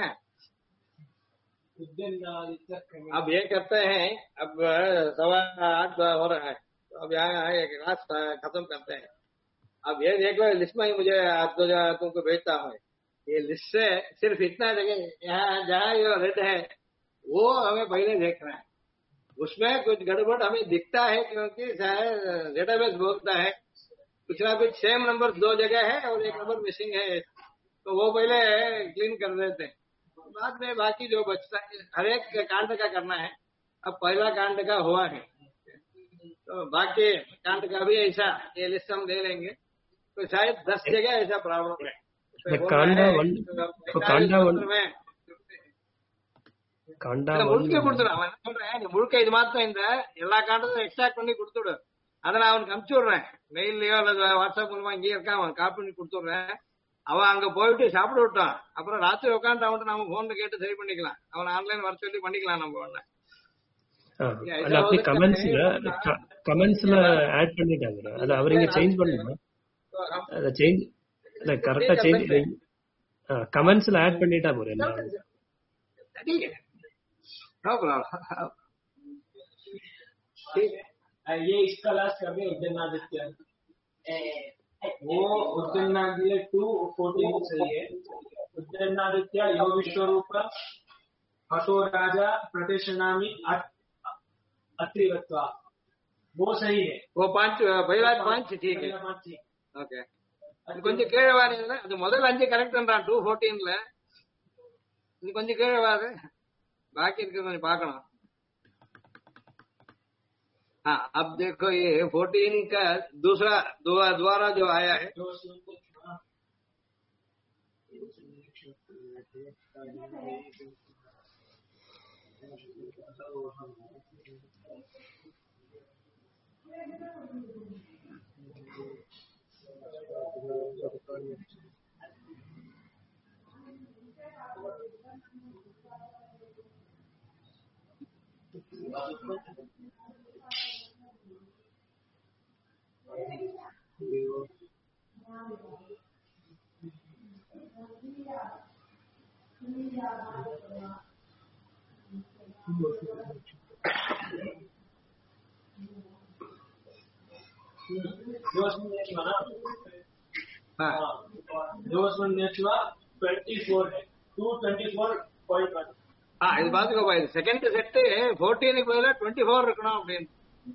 अब ये करते हैं. अब 7:15 हो रहा है. अब यहाँ एक क्लास खत्म करते हैं. अब ये देखो लिस्ट में ही मुझे तुमको भेजता हूँ. ये लिस्ट से सिर्फ इतना जगह यहाँ जहाँ ये रेड है वो हमें पहले देखना है. उसमें कुछ गड़बड़ हमें दिखता है क्योंकि डेटाबेस बोलता है कुछ ना कुछ सेम नंबर 2 जगह है और एक नंबर मिसिंग है. तो वो पहले क्लीन कर देते हैं. बाद में बाकी जो बचता है हर एक कांड का करना है. अब पहला कांड का हुआ है तो बाकी कांड का भी ऐसा ये लिस्ट हम ले लेंगे. तो शायद 10 जगह ऐसा प्रॉब्लम है. முழுக்க கொடுத்துடும். அவன் சொல்றேன் நீ முழுக்க இது மாத்திரம் இந்த எல்லா காண்டத்தையும் எக்ஸ்ட்ராக்ட் பண்ணி கொடுத்துடு. அதை நான் அவனுக்கு அனுப்பிச்சு விடுறேன். மெயிலையோ அல்லது வாட்ஸ்அப் மூலமா இங்கேயே இருக்கான் அவன் காப்பி பண்ணி கொடுத்துடுறேன். அவன் அங்க போயிட்டு சாப்பிட விட்டான். அப்புறம் ராத்திரி உட்காந்து அவன்ட்டு நம்ம போன்ல கேட்டு சரி பண்ணிக்கலாம். அவன் ஆன்லைன் வர சொல்லி பண்ணிக்கலாம். நம்ம ஒண்ணு அப்படி கமெண்ட்ஸ்ல ஆட் பண்ணிட்டாங்க. அது அவரீங்க சேஞ்ச் பண்ணணும். அத சேஞ்ச் இல்ல கரெக்ட்டா சேஞ்ச் கமெண்ட்ஸ்ல ஆட் பண்ணிட்டா போறேன். No problem. ये इसका लास्ट कर दे. उद्दनादित्य वो उद्दनादित्य 2:14 सही है. उद्दनादित्य यो विश्वरूप हतो राजा प्रतिशनामी अत्रिवत्वा वो सही है. वो 5 पहला 5 ठीक है. ओके அது கொஞ்சம் கீழே வாருங்க. அது முதல்ல 5 கரெக்ட்ன்றான் 2:14ல. இது கொஞ்சம் கீழே வாரு. बाकी கொஞ்சம் பார்க்கணும். हाँ अब देखो ये 14 का दूसरा द्वारा जो आया है இது பாத்துக்கோ பாய். செகண்ட் செட் 14க்கு பதிலா 24 இருக்கணும் அப்படின்னு.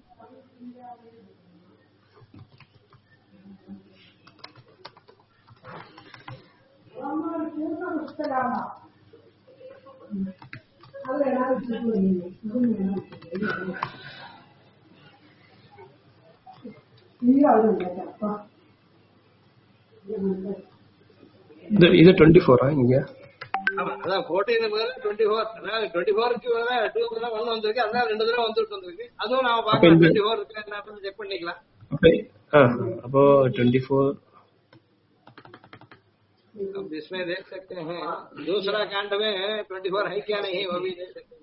இது 24 இங்க. அதான் 14 பதிலா 24. அதாவது 24க்கு பதிலா 2 பதிலா 1 வந்திருக்கு. அதனால 2 தடவை வந்திருக்கு. அதுவும் நாம பார்க்கலாம். 24 இருக்கு என்ன செக் பண்ணிக்கலாம். அப்போ 24 अब इसमें देख सकते हैं दूसरा कांड में 24 है क्या नहीं वो भी देख सकते हैं।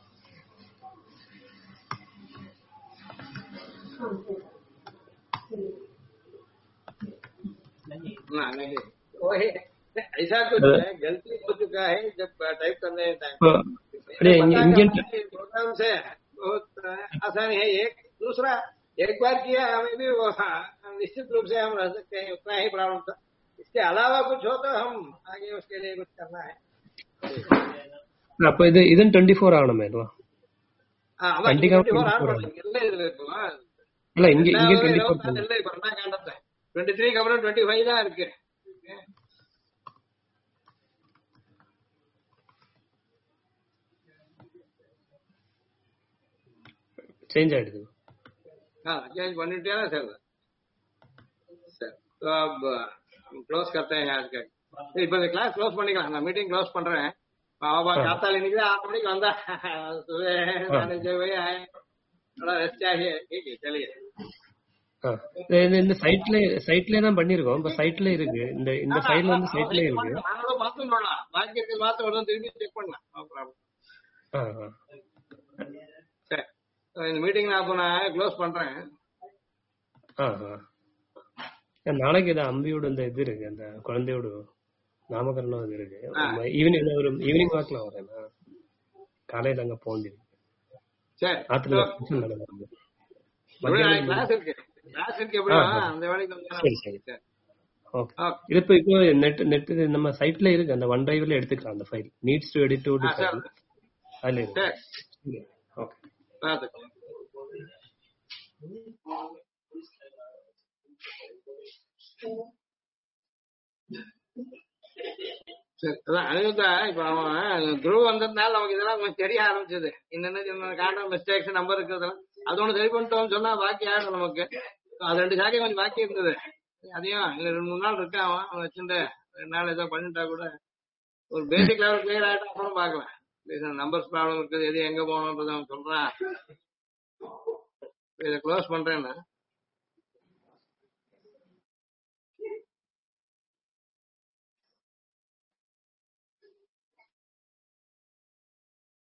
ना नहीं वही ऐसा कुछ है गलती हो चुका है जब टाइप करने टाइम अरे इंडियन प्रोग्राम से बहुत आसानी है। एक दूसरा एक बार किया हमें भी वो निश्चित रूप से हम रह सकते हैं उतना ही प्रॉब्लम था। इसके अलावा कुछ हो तो हम आगे उसके लिए कुछ करना है। அப்போ இதுன்னு 24 ஆகணுமே இல்லவா? அதான் 24 ஆன் பண்ணுங்க இல்ல இதுல இல்ல இங்க 24 இல்ல இப்ப என்ன காண்டத்தை 23 அப்புறம் 25 தான் இருக்கு. चेंज ஆயிடுது. चेंज பண்ணிட்டே सर सर तो अब क्लोज करते हैं आज का இப்போ கிளாஸ் க்ளோஸ் பண்ணிக்கலாம். நான் மீட்டிங் க்ளோஸ் பண்றேன். பாபா காத்தால இன்னைக்கு 6 மணிக்கு வந்தா सुबह साढ़े 6 बजे आए थोड़ा रेस्ट चाहिए. ठीक है चलिए. இந்த சைட்ல தான் பண்ணிருக்கோம். இப்ப சைட்ல இருக்கு. இந்த ஃபைல் வந்து சைட்ல இருக்கு. நானும் மாத்தணும் பாக்கி இருக்கிறது மாத்த வரணும் திருப்பி செக் பண்ணலாம். No problem. சரி இந்த மீட்டிங் நான் அப்போ நான் க்ளோஸ் பண்றேன். நாளைக்கு இது அம்பியோட இந்த இது இருக்கு அந்த குழந்தையோட நாமகரணம் இது இருக்கு. ஈவினிங் வாக்கில் வரேன். காலையில அங்க போண்டிருக்கு. சரி ஆத்துல கிளாஸ் இருக்கு அந்த வேலைக்கு சரி சரி ஓகே. இது இப்போ நெட் நம்ம சைட்ல இருக்கு. அந்த ஒன் டிரைவ்ல எடுத்துக்கலாம். அந்த file needs to edit to file அதுல இருக்கு. ஓகே அதுதான் இப்ப அவன் குரு வந்ததுனால நமக்கு இதெல்லாம் கொஞ்சம் தெரிய ஆரம்பிச்சது. என்னென்ன காண்ட மிஸ்டேக்ஸ் நம்பர் இருக்கிறதெல்லாம் அது ஒண்ணு சரி பண்ணிட்டோம்னு சொன்னா பாக்கி ஆயிடும் நமக்கு. அது 2 சாக்கை கொஞ்சம் பாக்கி இருந்தது. அதையும் 2-3 நாள் இருக்கா அவன் வச்சுட்டு 2 நாள் ஏதோ பண்ணிட்டா கூட ஒரு பேசிக் லெவல் கிளியர் ஆயிட்டா அப்புறம் பாக்கலாம். நம்பர்ஸ் ப்ராப்ளம் இருக்குது எது எங்க போகணும்ன்றது அவன் சொல்றான். இதை க்ளோஸ் பண்றேன்னா